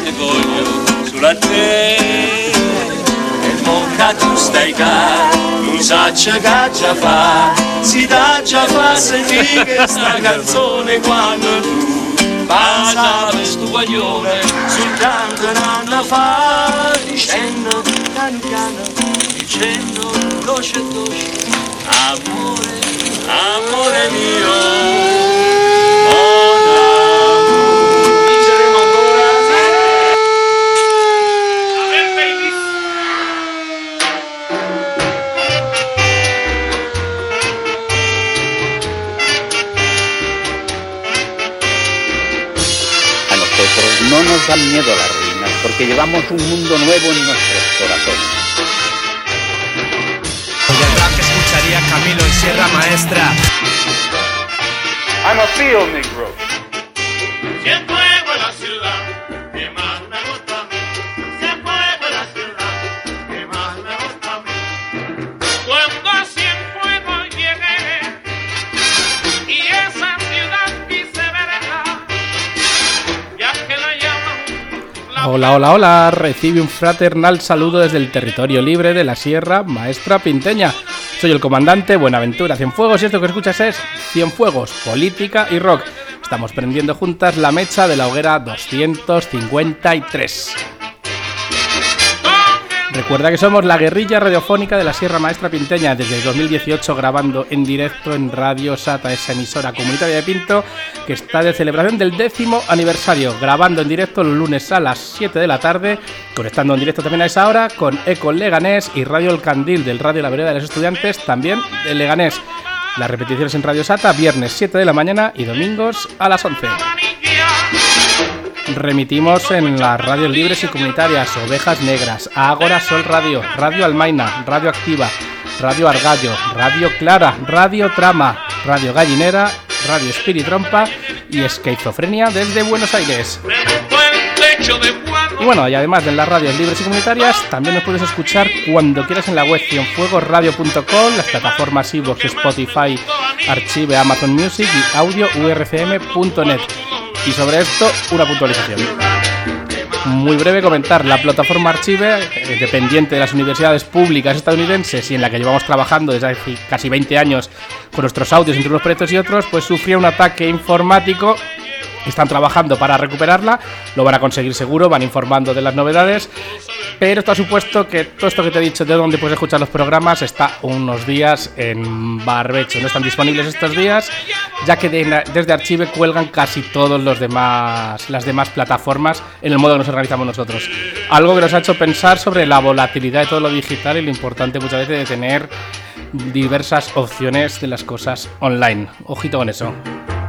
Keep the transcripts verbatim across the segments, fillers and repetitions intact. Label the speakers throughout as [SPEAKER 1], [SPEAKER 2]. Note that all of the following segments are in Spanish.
[SPEAKER 1] voglio sulla te. E monca tu stai cá, non sa che già fa, si dà già fa sentire sta canzone quando tu passavi sto guaglione sul canto nanna fa, dicendo piano piano, dicendo dolce dolce, amore, amore mio.
[SPEAKER 2] No nos dan miedo las ruinas, porque llevamos un mundo nuevo en nuestros corazones.
[SPEAKER 3] Y el rap que escucharía Camilo en Sierra Maestra.
[SPEAKER 4] I'm a field negro.
[SPEAKER 5] Siempre fuego en la ciudad, que más me gusta a mí. Siempre fuego en la ciudad, que más me gusta a mí. Cuando a Cienfuegos llegué, y esa ciudad quise verla, ya que la llaman...
[SPEAKER 6] Hola, hola, hola, recibe un fraternal saludo desde el territorio libre de la Sierra Maestra Pinteña. Soy el comandante Buenaventura Cienfuegos y esto que escuchas es Cienfuegos, política y rock. Estamos prendiendo juntas la mecha de la hoguera doscientos cincuenta y tres. Recuerda que somos la guerrilla radiofónica de la Sierra Maestra Pinteña, desde el dos mil dieciocho grabando en directo en Radio Sata, esa emisora comunitaria de Pinto que está de celebración del décimo aniversario, grabando en directo los lunes a las siete de la tarde, conectando en directo también a esa hora con Eco Leganés y Radio El Candil del Radio La Vereda de los Estudiantes, también de Leganés. Las repeticiones en Radio Sata, viernes siete de la mañana y domingos a las once. Remitimos en las radios libres y comunitarias Ovejas Negras, Ágora Sol Radio, Radio Almaina, Radio Activa, Radio Argallo, Radio Clara, Radio Trama, Radio Gallinera, Radio Espiritrompa y Esquizofrenia desde Buenos Aires. Y bueno, y además de las radios libres y comunitarias, también nos puedes escuchar cuando quieras en la web cienfuegos radio punto com, las plataformas iVoox, Spotify, Archive, Amazon Music y audio u r c m punto net. Y sobre esto, una puntualización. Muy breve comentar, la plataforma Archive, eh, dependiente de las universidades públicas estadounidenses y en la que llevamos trabajando desde hace casi veinte años con nuestros audios entre unos proyectos y otros, pues sufrió un ataque informático. Están trabajando para recuperarla, lo van a conseguir seguro, van informando de las novedades, pero esto ha supuesto que todo esto que te he dicho de dónde puedes escuchar los programas está unos días en barbecho, no están disponibles estos días, ya que de, desde Archive cuelgan casi todos los demás, las demás plataformas en el modo que nos organizamos nosotros. Algo que nos ha hecho pensar sobre la volatilidad de todo lo digital y lo importante muchas veces de tener diversas opciones de las cosas online. Ojito con eso.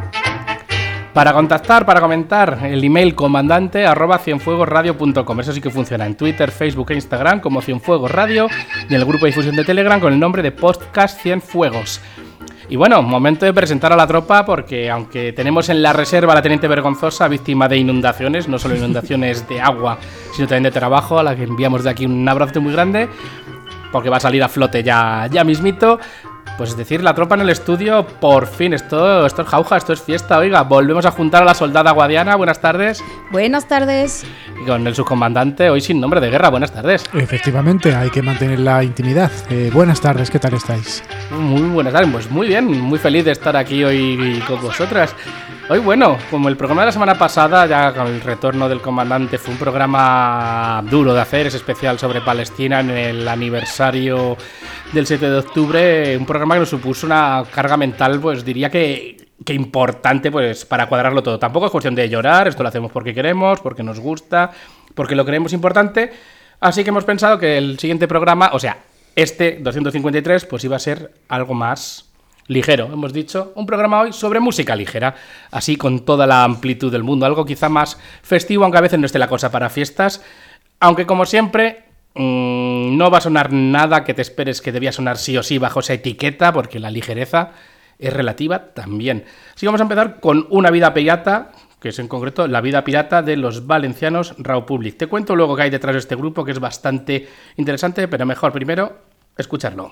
[SPEAKER 6] Para contactar, para comentar, el email comandante arroba cienfuegosradio punto com. Eso sí que funciona en Twitter, Facebook e Instagram como Cienfuegos Radio y en el grupo de difusión de Telegram con el nombre de Podcast Cienfuegos. Y bueno, momento de presentar a la tropa porque aunque tenemos en la reserva a la Teniente Vergonzosa, víctima de inundaciones, no solo inundaciones de agua, sino también de trabajo, a la que enviamos de aquí un abrazo muy grande porque va a salir a flote ya, ya mismito. Pues es decir, la tropa en el estudio, por fin, esto, esto es jauja, esto es fiesta, oiga, volvemos a juntar a la soldada Guadiana, buenas tardes.
[SPEAKER 7] Buenas tardes.
[SPEAKER 6] Y con el subcomandante, hoy sin nombre de guerra, buenas tardes.
[SPEAKER 8] Efectivamente, hay que mantener la intimidad. Eh, buenas tardes, ¿qué tal estáis?
[SPEAKER 6] Muy buenas tardes, pues muy bien, muy feliz de estar aquí hoy con vosotras. Hoy, bueno, como el programa de la semana pasada, ya con el retorno del comandante, fue un programa duro de hacer, es especial sobre Palestina en el aniversario del siete de octubre, un programa que nos supuso una carga mental, pues diría que, que importante, pues para cuadrarlo todo. Tampoco es cuestión de llorar, esto lo hacemos porque queremos, porque nos gusta, porque lo creemos importante, así que hemos pensado que el siguiente programa, o sea, este doscientos cincuenta y tres, pues iba a ser algo más ligero, hemos dicho, un programa hoy sobre música ligera, así con toda la amplitud del mundo, algo quizá más festivo, aunque a veces no esté la cosa para fiestas, aunque como siempre mmm, no va a sonar nada que te esperes que debía sonar sí o sí bajo esa etiqueta, porque la ligereza es relativa también. Así que vamos a empezar con Una vida pirata, que es en concreto la vida pirata de los valencianos Raw Public. Te cuento luego qué hay detrás de este grupo, que es bastante interesante, pero mejor primero escucharlo.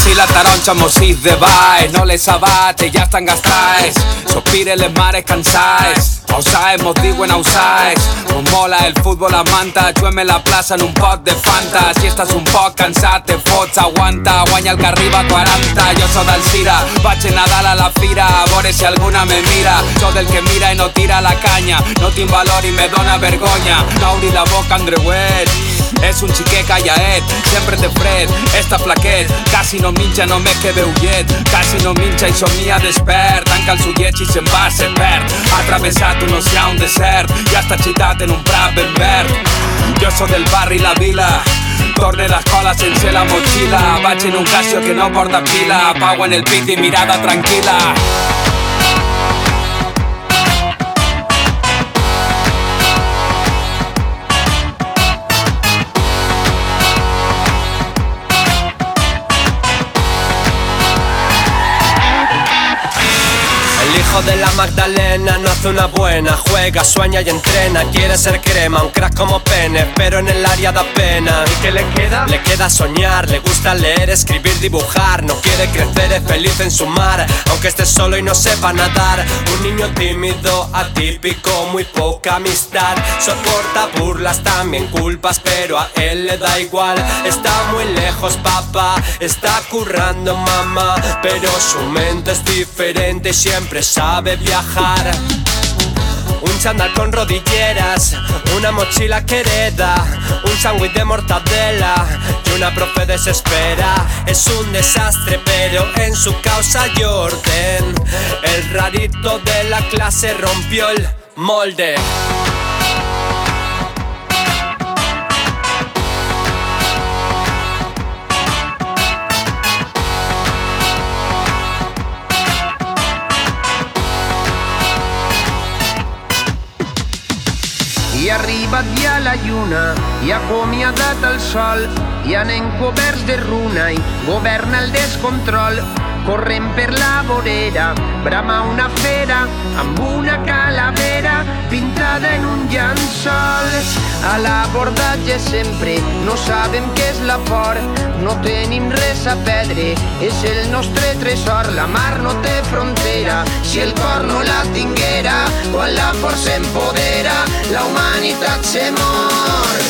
[SPEAKER 4] si la taroncha mosis de baix, no les abate, ja estan gastats. Sospire les mares cansades, outside, mos diuen outside. Mos mola el futbol a manta, juguem en la plaça en un pot de Fanta. Si estàs un poc cansat, te fots, aguanta, guanya el que arriba a quaranta. Jo sóc del Cira, vaig a Nadal a la fira, a veure si alguna me mira. Sóc del que mira i no tira la canya, no tinc valor i me dona vergonya. No obri la boca, Andreuet, és un xiquet callaet, sempre té fred, està flaquet. Quasi no minxa, només que veu llet, quasi no minxa i somnia despert. Tanca els ullets i se'n va, se perd. Ha travessat un oceà, un desert, ja està xitat en un prat ben verd. Jo sóc del barri La Vila, torne d'escola sense la motxilla. Vaig en un Casio que no porta pila, pau en el pit i mirada tranquil·la.
[SPEAKER 3] El hijo de la Magdalena no hace una buena, juega, sueña y entrena, quiere ser crema, un crack como Pene, pero en el área da pena. ¿Y qué le queda? Le queda soñar, le gusta leer, escribir, dibujar, no quiere crecer, es feliz en su mar, aunque esté solo y no sepa nadar. Un niño tímido, atípico, muy poca amistad, soporta burlas, también culpas, pero a él le da igual. Está muy lejos papá, está currando mamá, pero su mente es diferente, siempre sabe viajar. Un chándal con rodilleras, una mochila que hereda, un sándwich de mortadela y una profe desespera. Es un desastre pero en su causa hay orden. El rarito de la clase rompió el molde.
[SPEAKER 7] I ha arribat ja la lluna, i ha acomiadat el sol, i anem coberts de runa i governa el descontrol. Correm per la vorera, brama una fera, amb una calavera pintada en un llençol. A l'abordatge sempre no sabem què és la por, no tenim res a perdre, és el nostre tresor. La mar no té frontera, si el cor no la tinguera, quan la força empodera, la humanitat se mor.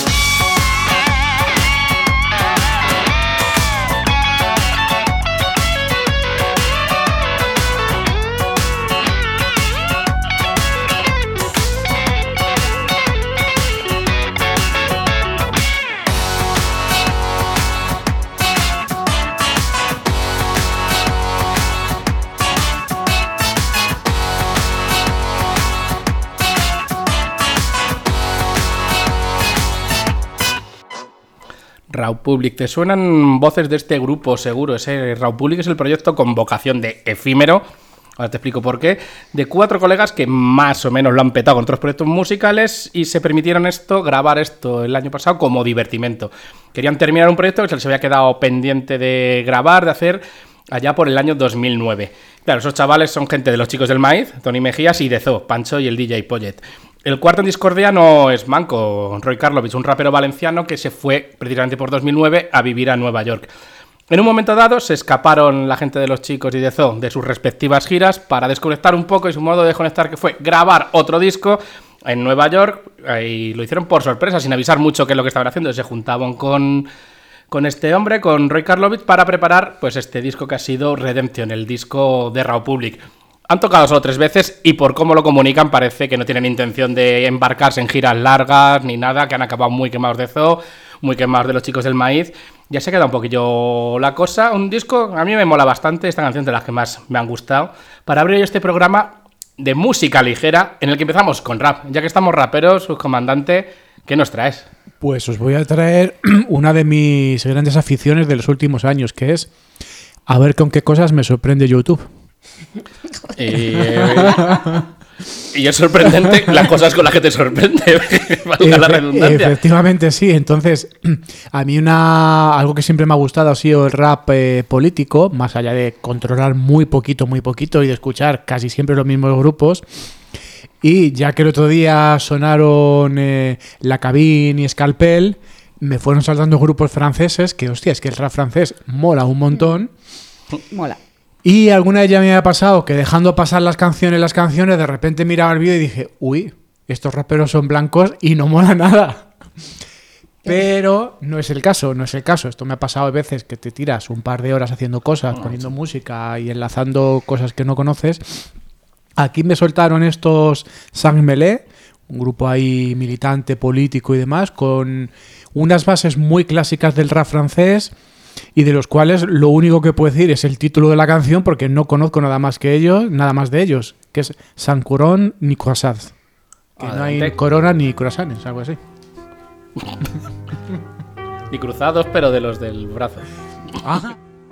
[SPEAKER 6] Raw Public, ¿te suenan voces de este grupo seguro? Ese Raw Public es el proyecto con vocación de efímero, ahora te explico por qué, de cuatro colegas que más o menos lo han petado con otros proyectos musicales y se permitieron esto, grabar esto el año pasado como divertimento. Querían terminar un proyecto que se les había quedado pendiente de grabar, de hacer, allá por el año dos mil nueve. Claro, esos chavales son gente de Los Chicos del Maíz, Tony Mejías y Dezó, Pancho y el D J Pollet. El cuarto en discordia no es manco, Roy Karlovich, un rapero valenciano que se fue precisamente por dos mil nueve a vivir a Nueva York. En un momento dado se escaparon la gente de Los Chicos y Dezó de sus respectivas giras para desconectar un poco, y su modo de desconectar que fue grabar otro disco en Nueva York, y lo hicieron por sorpresa, sin avisar mucho qué es lo que estaban haciendo. Se juntaban con, con este hombre, con Roy Karlovich, para preparar pues este disco que ha sido Redemption, el disco de Raw Public. Han tocado solo tres veces y por cómo lo comunican parece que no tienen intención de embarcarse en giras largas ni nada, que han acabado muy quemados de Zoo, muy quemados de Los Chicos del Maíz. Ya se queda un poquillo la cosa. Un disco, a mí me mola bastante, esta canción de las que más me han gustado, para abrir este programa de música ligera en el que empezamos con rap. Ya que estamos raperos, subcomandante, ¿qué nos traes?
[SPEAKER 8] Pues os voy a traer una de mis grandes aficiones de los últimos años, que es a ver con qué cosas me sorprende YouTube.
[SPEAKER 6] Y, y es sorprendente las cosas con las que te sorprende, valga la redundancia.
[SPEAKER 8] Efectivamente, sí. Entonces, a mí una algo que siempre me ha gustado ha sido el rap eh, político, más allá de controlar muy poquito, muy poquito y de escuchar casi siempre los mismos grupos. Y ya que el otro día sonaron eh, La Cabin y Scalpel, me fueron saltando grupos franceses que, hostia, es que el rap francés mola un montón.
[SPEAKER 9] Mola.
[SPEAKER 8] Y alguna vez ya me había pasado que dejando pasar las canciones, las canciones, de repente miraba el vídeo y dije, uy, estos raperos son blancos y no mola nada. Pero no es el caso, no es el caso. Esto me ha pasado a veces que te tiras un par de horas haciendo cosas, poniendo música y enlazando cosas que no conoces. Aquí me soltaron estos Sang Melé, un grupo ahí militante, político y demás, con unas bases muy clásicas del rap francés y de los cuales lo único que puedo decir es el título de la canción porque no conozco nada más que ellos, nada más de ellos, que es Sans Couronne ni Croissants. Que Adelante. No hay corona ni croissants, algo así.
[SPEAKER 6] Ni cruzados, pero de los del brazo.
[SPEAKER 8] Ajá.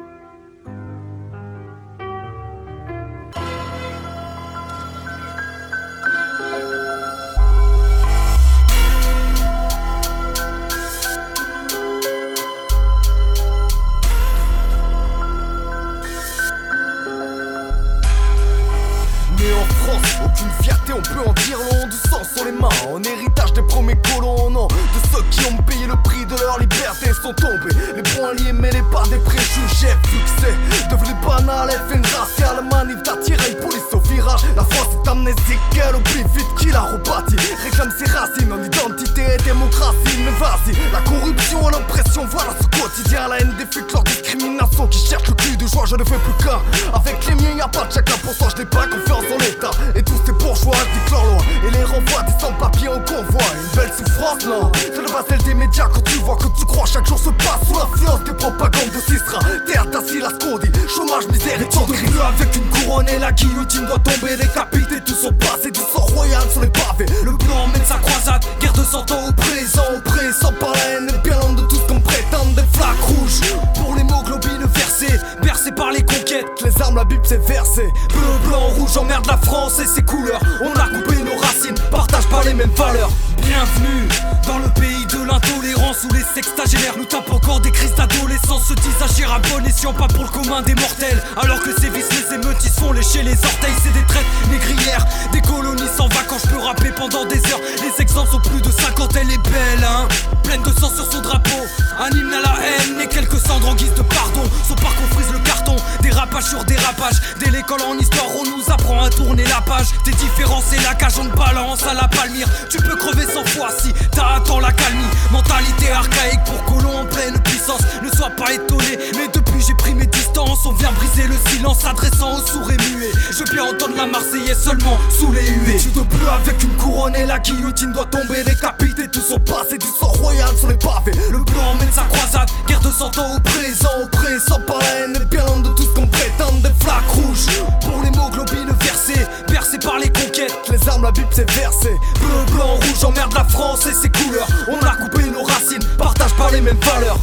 [SPEAKER 10] Aucune fierté, on peut en dire long, du sang sur les mains, en héritage des premiers colons, non, de ceux qui ont payé le prix de leur liberté sont tombés, les poings liés mêlés par des préjugés fixés, devenu banal, F N raciale, manif d'attirer police au virage, la France est amnésique, elle oublie vite qui l'a rebâti, réclame ses racines en identité et démocratie, mais vas-y, la corruption et l'oppression, voilà ce quotidien, la haine des flics, leur discrimination qui cherche le cul de joie, je ne fais plus qu'un, avec les miens y'a pas de chacun, pour ça je n'ai pas confiance en l'État, et tous ces bourgeois dictent leur loi et les renvoient des sans-papiers en convoi. Une belle souffrance, non, c'est le pas celle des médias quand tu vois que tu crois chaque jour se passe sous l'influence des propagandes de Cisra. Terre d'assis, la scondi, chômage, misère et tant de plus avec une couronne et la guillotine doit tomber, décapiter tout son passé, du sang royal sur les pavés. Le blanc mène sa croisade, guerre de cent ans au présent, oppressant par la haine et bien loin de tout ce qu'on prétend, des flaques rouges pour l'hémoglobine versée, bercée par les conquêtes, les armes, la Bible c'est versé, bleu, blanc, rouge, emmerde la France et ses couleurs. On a coupé nos racines, partage pas les mêmes valeurs. Bienvenue dans le pays de l'intolérance où les sextagénaires nous tapent encore des crises d'adolescence. Se disent agir à bon escient, pas pour le commun des mortels. Alors que sévissent les émeutes, ils se font lécher les orteils. C'est des traites négrières, des colonies sans vacances. Je peux rapper pendant des heures. Les exemples sont plus de cinquante, elle est belle, hein. Pleine de sang sur son drapeau, un hymne à la haine et quelques cendres en guise de pardon. Son parcours frise le carton, dérapage sur dérapage. Dès l'école en histoire, on nous apprend à tourner la page. Des différences et la cage, on te balance à la palmyre. Tu peux crever cent fois si t'attends la calmie. Mentalité archaïque pour colons en pleine puissance. Ne sois pas étonné, mais depuis j'ai pris mes distances. On vient briser le silence, s'adressant aux sourds et muets. Je peux entendre la Marseillaise seulement sous les huées. Tu te pleures avec une couronne et la guillotine doit tomber, décapiter tout son passé, du sang royal sur les pavés. Le blanc mène sa croisade, guerre de cent ans au présent, oppressant par la haine et bien loin de tout ce qu'on prétend, des flaques rouges pour l'hémoglobine versée, bercée par les conquêtes, les armes, la Bible c'est versé, bleu, blanc, rouge, emmerde la France et ses couleurs. On a coupé nos racines, partage pas les mêmes valeurs.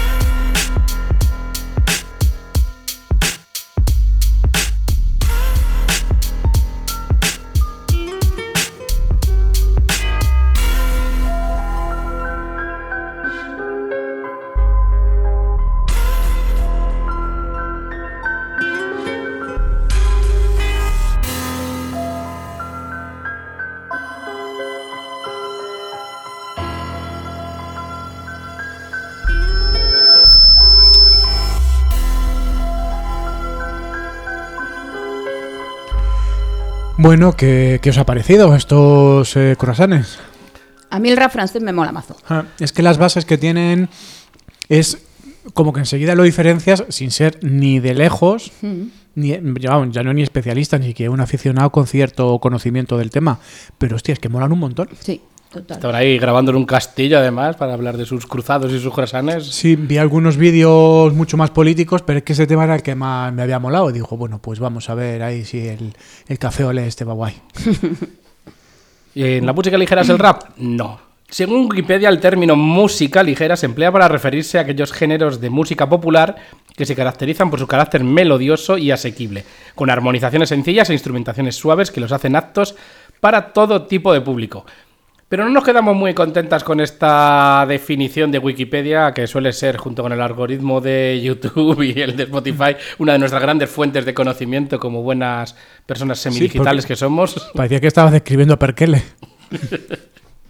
[SPEAKER 8] Bueno, ¿qué, qué os ha parecido estos eh, croissants?
[SPEAKER 9] A mí el rap francés me mola mazo.
[SPEAKER 8] Ah, es que las bases que tienen es como que enseguida lo diferencias sin ser ni de lejos, mm. ni, vamos, ya no ni especialista, ni que un aficionado con cierto conocimiento del tema. Pero hostia, es que molan un montón.
[SPEAKER 9] Sí. Total.
[SPEAKER 6] Estaban ahí grabando en un castillo, además, para hablar de sus cruzados y sus croissants.
[SPEAKER 8] Sí, vi algunos vídeos mucho más políticos, pero es que ese tema era el que más me había molado. Y dijo, bueno, pues vamos a ver ahí si el, el café olé este va guay.
[SPEAKER 6] ¿Y en la música ligera es el rap? No. Según Wikipedia, el término música ligera se emplea para referirse a aquellos géneros de música popular que se caracterizan por su carácter melodioso y asequible, con armonizaciones sencillas e instrumentaciones suaves que los hacen aptos para todo tipo de público. Pero no nos quedamos muy contentas con esta definición de Wikipedia, que suele ser, junto con el algoritmo de YouTube y el de Spotify, una de nuestras grandes fuentes de conocimiento como buenas personas semidigitales sí, que somos.
[SPEAKER 8] Parecía que estabas describiendo Perkele.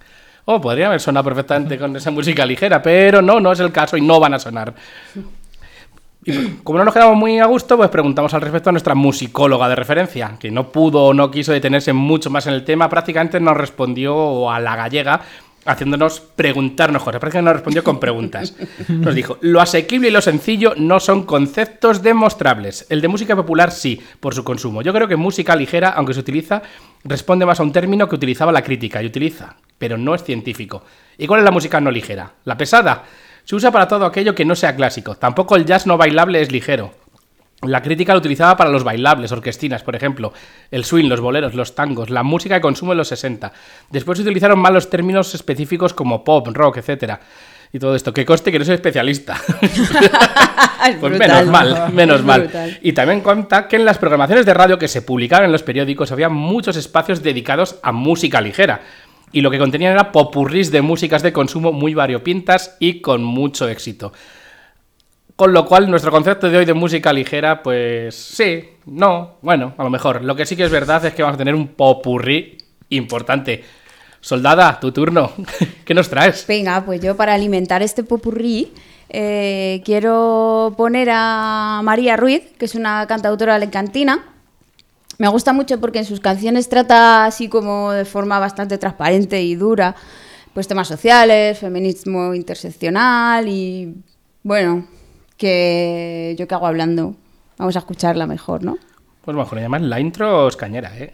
[SPEAKER 6] Oh, podría haber sonado perfectamente con esa música ligera, pero no, no es el caso y no van a sonar. Y como no nos quedamos muy a gusto, pues preguntamos al respecto a nuestra musicóloga de referencia, que no pudo o no quiso detenerse mucho más en el tema, prácticamente nos respondió a la gallega, haciéndonos preguntarnos cosas, prácticamente nos respondió con preguntas. Nos dijo, lo asequible y lo sencillo no son conceptos demostrables. El de música popular sí, por su consumo. Yo creo que música ligera, aunque se utiliza, responde más a un término que utilizaba la crítica, y utiliza, pero no es científico. ¿Y cuál es la música no ligera? ¿La pesada? Se usa para todo aquello que no sea clásico. Tampoco el jazz no bailable es ligero. La crítica lo utilizaba para los bailables, orquestinas, por ejemplo, el swing, los boleros, los tangos, la música de consumo en los sesenta. Después se utilizaron más los términos específicos como pop, rock, etcétera. Y todo esto, que conste que no soy especialista. Pues brutal, menos mal, menos mal. Brutal. Y también cuenta que en las programaciones de radio que se publicaban en los periódicos había muchos espacios dedicados a música ligera. Y lo que contenían era popurrís de músicas de consumo muy variopintas y con mucho éxito. Con lo cual, nuestro concepto de hoy de música ligera, pues sí, no, bueno, a lo mejor. Lo que sí que es verdad es que vamos a tener un popurrí importante. Soldada, tu turno. ¿Qué nos traes?
[SPEAKER 9] Venga, pues yo para alimentar este popurrí eh, quiero poner a María Ruiz, que es una cantautora alecantina. Me gusta mucho porque en sus canciones trata así como de forma bastante transparente y dura, pues temas sociales, feminismo interseccional y bueno, que yo qué hago hablando. Vamos a escucharla mejor, ¿no?
[SPEAKER 6] Pues mejor, además la intro es cañera, ¿eh?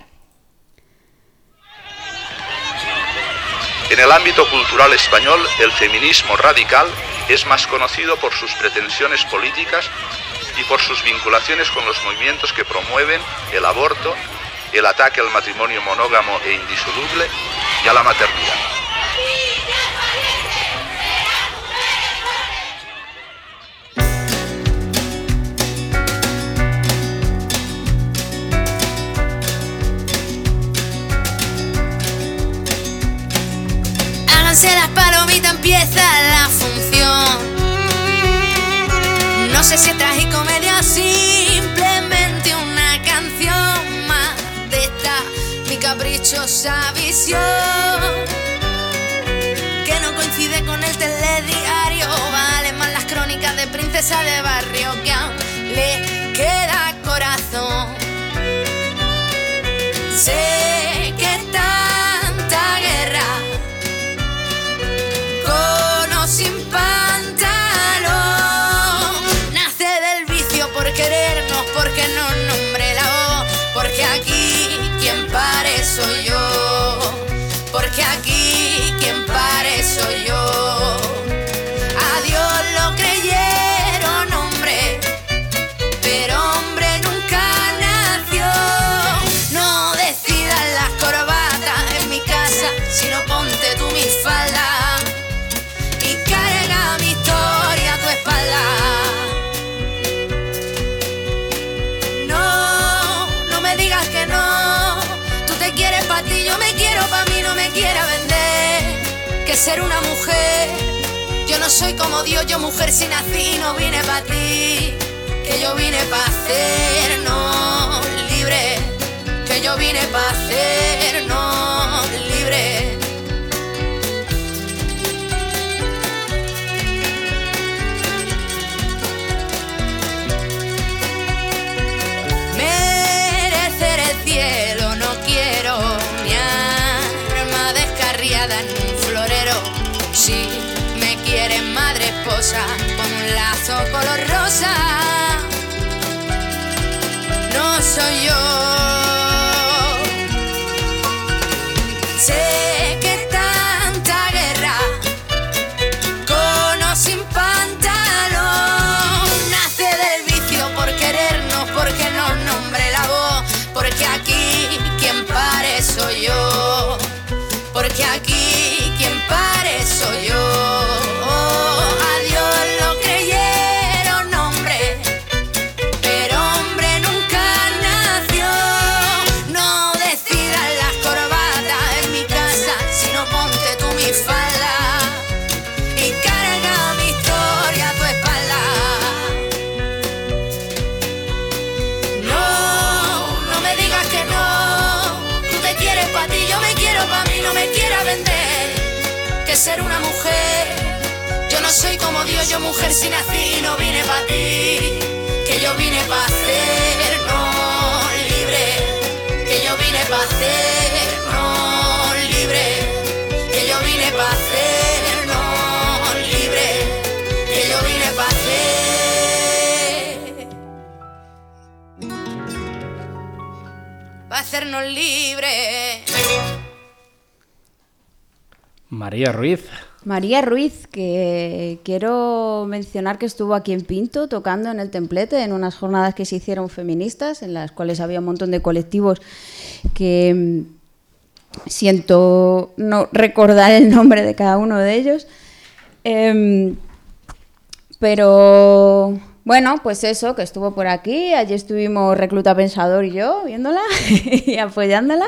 [SPEAKER 11] En el ámbito cultural español, el feminismo radical es más conocido por sus pretensiones políticas y por sus vinculaciones con los movimientos que promueven el aborto, el ataque al matrimonio monógamo e indisoluble y a la maternidad.
[SPEAKER 12] Háganse las palomitas, empieza la función. No sé si es tragicomedia o simplemente una canción más de esta mi caprichosa visión, que no coincide con el telediario. Valen más las crónicas de princesa de barrio, que aún le queda corazón. Sé que tanta guerra con o sin pantalón nace del vicio por querernos, porque nos nombre la voz, porque aquí quien pare soy yo, porque aquí quien pare soy yo. A Dios lo creyeron hombre, pero hombre nunca nació. No decidas las corbatas en mi casa, sino ponte tú mi falda y carga mi historia a tu espalda. No, no me digas que no. Tú te quieres pa' ti, yo me quiero pa' mí, no me quieras vender. Que ser una mujer, yo no soy como Dios, yo mujer si nací no vine pa' ti. Que yo vine pa' hacernos libres, que yo vine pa' hacernos libres. Merecer el cielo no quiero, mi arma descarriada en un florero. Si me quieres madre esposa, con un lazo color rosa, no soy yo. Sé que tanta guerra con o sin pantalón nace del vicio por querernos, porque nos nombre la voz, porque aquí quien pare soy yo, porque aquí quien pare soy yo. A Dios lo creyeron hombre, pero hombre nunca nació. No decidas las corbatas en mi casa, sino ponte tú mi falda y carga mi historia a tu espalda. No, no me digas que no. Tú te quieres pa' ti, yo me quiero pa' mí, no me quieras vender. que ser una mujer. Yo no soy como Dios, yo mujer si nací y no vine pa' ti. Que yo vine pa' hacernos libre. Que yo vine pa' hacernos libre. Que yo vine pa' hacernos libre. Que yo vine pa' hacer. Pa' hacernos libre.
[SPEAKER 6] María Ruiz.
[SPEAKER 9] María Ruiz, que quiero mencionar que estuvo aquí en Pinto tocando en el Templete en unas jornadas que se hicieron feministas, en las cuales había un montón de colectivos que siento no recordar el nombre de cada uno de ellos. Eh, pero bueno, pues eso, que estuvo por aquí. Allí estuvimos Recluta Pensador y yo viéndola y apoyándola.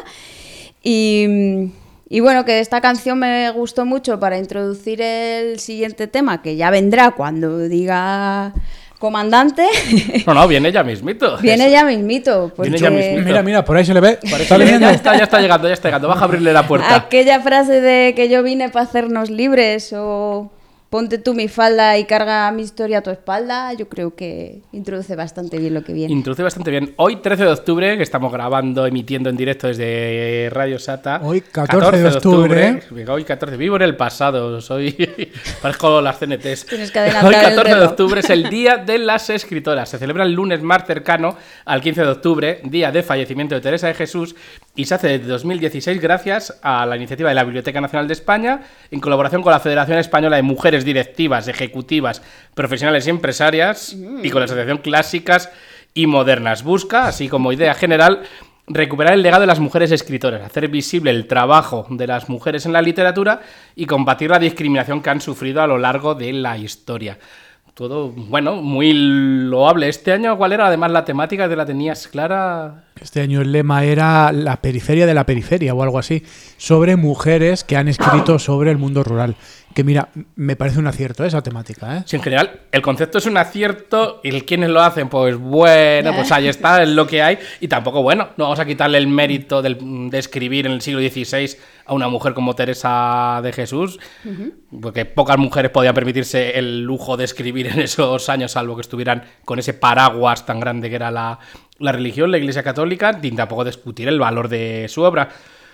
[SPEAKER 9] Y... Y bueno, que esta canción me gustó mucho para introducir el siguiente tema, que ya vendrá cuando diga comandante.
[SPEAKER 6] No, no, viene ya mismito.
[SPEAKER 9] Viene ya mismito. Porque...
[SPEAKER 6] Viene ya mismito.
[SPEAKER 8] Mira, mira, por ahí se le ve.
[SPEAKER 6] ¿Está ya, está, ya está llegando, ya está llegando. Baja a abrirle la puerta.
[SPEAKER 9] Aquella frase de que yo vine para hacernos libres o ponte tú mi falda y carga mi historia a tu espalda, yo creo que introduce bastante bien lo que viene.
[SPEAKER 6] Introduce bastante bien. Hoy, trece de octubre, que estamos grabando, emitiendo en directo desde Radio Sata.
[SPEAKER 8] Hoy, catorce de octubre.
[SPEAKER 6] Venga, hoy, catorce. Vivo en el pasado. Soy... Parezco las C N Ts.
[SPEAKER 9] Tienes que adelantar
[SPEAKER 6] Hoy, catorce
[SPEAKER 9] el
[SPEAKER 6] de
[SPEAKER 9] reloj.
[SPEAKER 6] octubre, es el Día de las Escritoras. Se celebra el lunes más cercano al quince de octubre, día de fallecimiento de Teresa de Jesús, y se hace desde dos mil dieciséis gracias a la iniciativa de la Biblioteca Nacional de España, en colaboración con la Federación Española de Mujeres Directivas, Ejecutivas, Profesionales y Empresarias y con la Asociación Clásicas y Modernas. Busca, así como idea general, recuperar el legado de las mujeres escritoras, hacer visible el trabajo de las mujeres en la literatura y combatir la discriminación que han sufrido a lo largo de la historia. Todo, bueno, muy loable. Este año, ¿cuál era además la temática? ¿Te la tenías clara?
[SPEAKER 8] Este año el lema era la periferia de la periferia o algo así, sobre mujeres que han escrito sobre el mundo rural. Que mira, me parece un acierto esa temática, ¿eh?
[SPEAKER 6] Sí, en general, el concepto es un acierto y el quienes lo hacen, pues bueno, pues ahí está, es lo que hay. Y tampoco, bueno, no vamos a quitarle el mérito del, de escribir en el siglo dieciséis a una mujer como Teresa de Jesús, uh-huh. porque pocas mujeres podían permitirse el lujo de escribir en esos años, salvo que estuvieran con ese paraguas tan grande que era la, la religión, la Iglesia Católica, ni tampoco discutir el valor de su obra.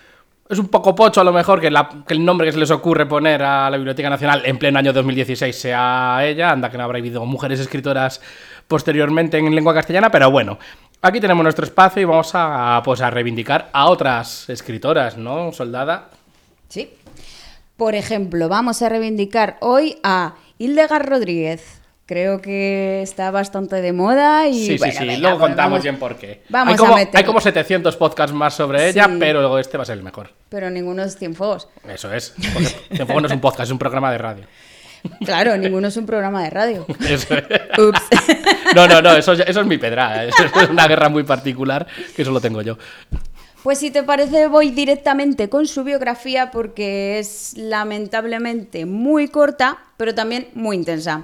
[SPEAKER 6] Es un poco pocho a lo mejor que, la, que el nombre que se les ocurre poner a la Biblioteca Nacional en pleno año dos mil dieciséis sea ella. Anda que no habrá habido mujeres escritoras posteriormente en lengua castellana, pero bueno, aquí tenemos nuestro espacio y vamos a, pues, a reivindicar a otras escritoras, ¿no, Soldada?
[SPEAKER 9] Sí. Por ejemplo, vamos a reivindicar hoy a Hildegard Rodríguez. Creo que está bastante de moda y...
[SPEAKER 6] Sí,
[SPEAKER 9] bueno,
[SPEAKER 6] sí, sí,
[SPEAKER 9] venga,
[SPEAKER 6] luego
[SPEAKER 9] pues
[SPEAKER 6] contamos
[SPEAKER 9] vamos,
[SPEAKER 6] bien por qué.
[SPEAKER 9] Vamos
[SPEAKER 6] hay, como,
[SPEAKER 9] a meter...
[SPEAKER 6] hay como setecientos podcasts más sobre ella, sí, pero este va a ser el mejor.
[SPEAKER 9] Pero ninguno es Cienfuegos.
[SPEAKER 6] Eso es, porque Cienfuegos no es un podcast, es un programa de radio.
[SPEAKER 9] Claro, ninguno es un programa de radio.
[SPEAKER 6] Eso es.
[SPEAKER 9] Ups.
[SPEAKER 6] No, no, no, eso, eso es mi pedrada. Eso es una guerra muy particular que eso lo tengo yo.
[SPEAKER 9] Pues si te parece voy directamente con su biografía porque es lamentablemente muy corta, pero también muy intensa.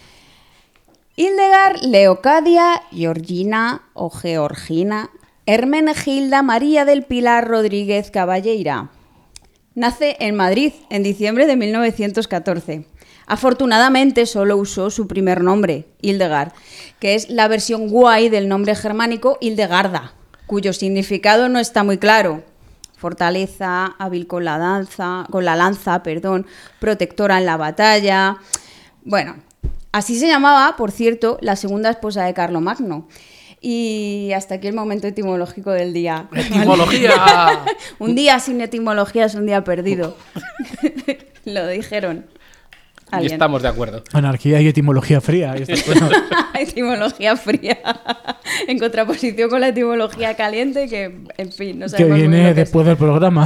[SPEAKER 9] Hildegard Leocadia Georgina o Georgina Hermenegilda María del Pilar Rodríguez Caballeira. Nace en Madrid en diciembre de mil novecientos catorce. Afortunadamente solo usó su primer nombre, Hildegard, que es la versión guay del nombre germánico Hildegarda, cuyo significado no está muy claro. Fortaleza, hábil con la danza, con la lanza, perdón, protectora en la batalla. Bueno, así se llamaba, por cierto, la segunda esposa de Carlomagno. Y hasta aquí el momento etimológico del día.
[SPEAKER 6] ¡Etimología!
[SPEAKER 9] Un día sin etimología es un día perdido. Lo dijeron.
[SPEAKER 6] Y
[SPEAKER 9] Alguien.
[SPEAKER 6] estamos de acuerdo.
[SPEAKER 8] Anarquía y etimología fría. Y estas cosas.
[SPEAKER 9] Etimología fría. En contraposición con la etimología caliente, que, en fin, no
[SPEAKER 8] que
[SPEAKER 9] sabemos muy bien
[SPEAKER 8] viene
[SPEAKER 9] lo que
[SPEAKER 8] después
[SPEAKER 9] es.
[SPEAKER 8] del programa.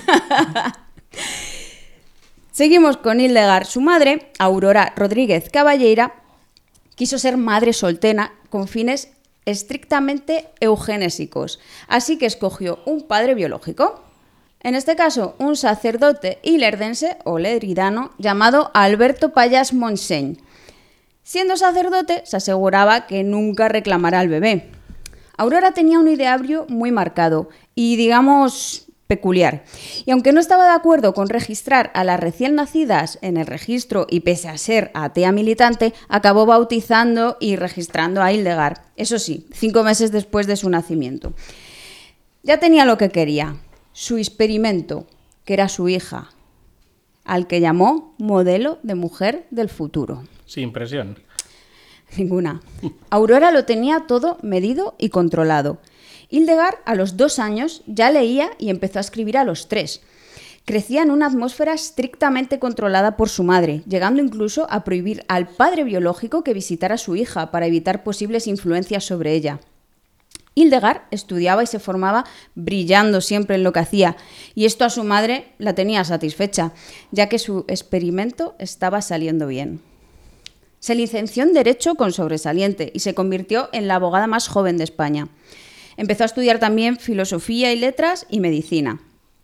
[SPEAKER 9] Seguimos con Hildegard. Su madre, Aurora Rodríguez Caballeira, quiso ser madre soltera con fines estrictamente eugenésicos, así que escogió un padre biológico. En este caso, un sacerdote ilerdense o leridano llamado Alberto Payas Montseny. Siendo sacerdote, se aseguraba que nunca reclamará al bebé. Aurora tenía un ideario muy marcado y, digamos, peculiar. Y aunque no estaba de acuerdo con registrar a las recién nacidas en el registro y pese a ser atea militante, acabó bautizando y registrando a Hildegard, eso sí, cinco meses después de su nacimiento. Ya tenía lo que quería, su experimento, que era su hija, al que llamó modelo de mujer del futuro.
[SPEAKER 6] Sin presión.
[SPEAKER 9] Ninguna. Aurora lo tenía todo medido y controlado. Hildegard, a los dos años, ya leía y empezó a escribir a los tres. Crecía en una atmósfera estrictamente controlada por su madre, llegando incluso a prohibir al padre biológico que visitara a su hija para evitar posibles influencias sobre ella. Hildegard estudiaba y se formaba brillando siempre en lo que hacía, y esto a su madre la tenía satisfecha, ya que su experimento estaba saliendo bien. Se licenció en Derecho con sobresaliente y se convirtió en la abogada más joven de España. Empezó a estudiar también Filosofía y Letras y Medicina.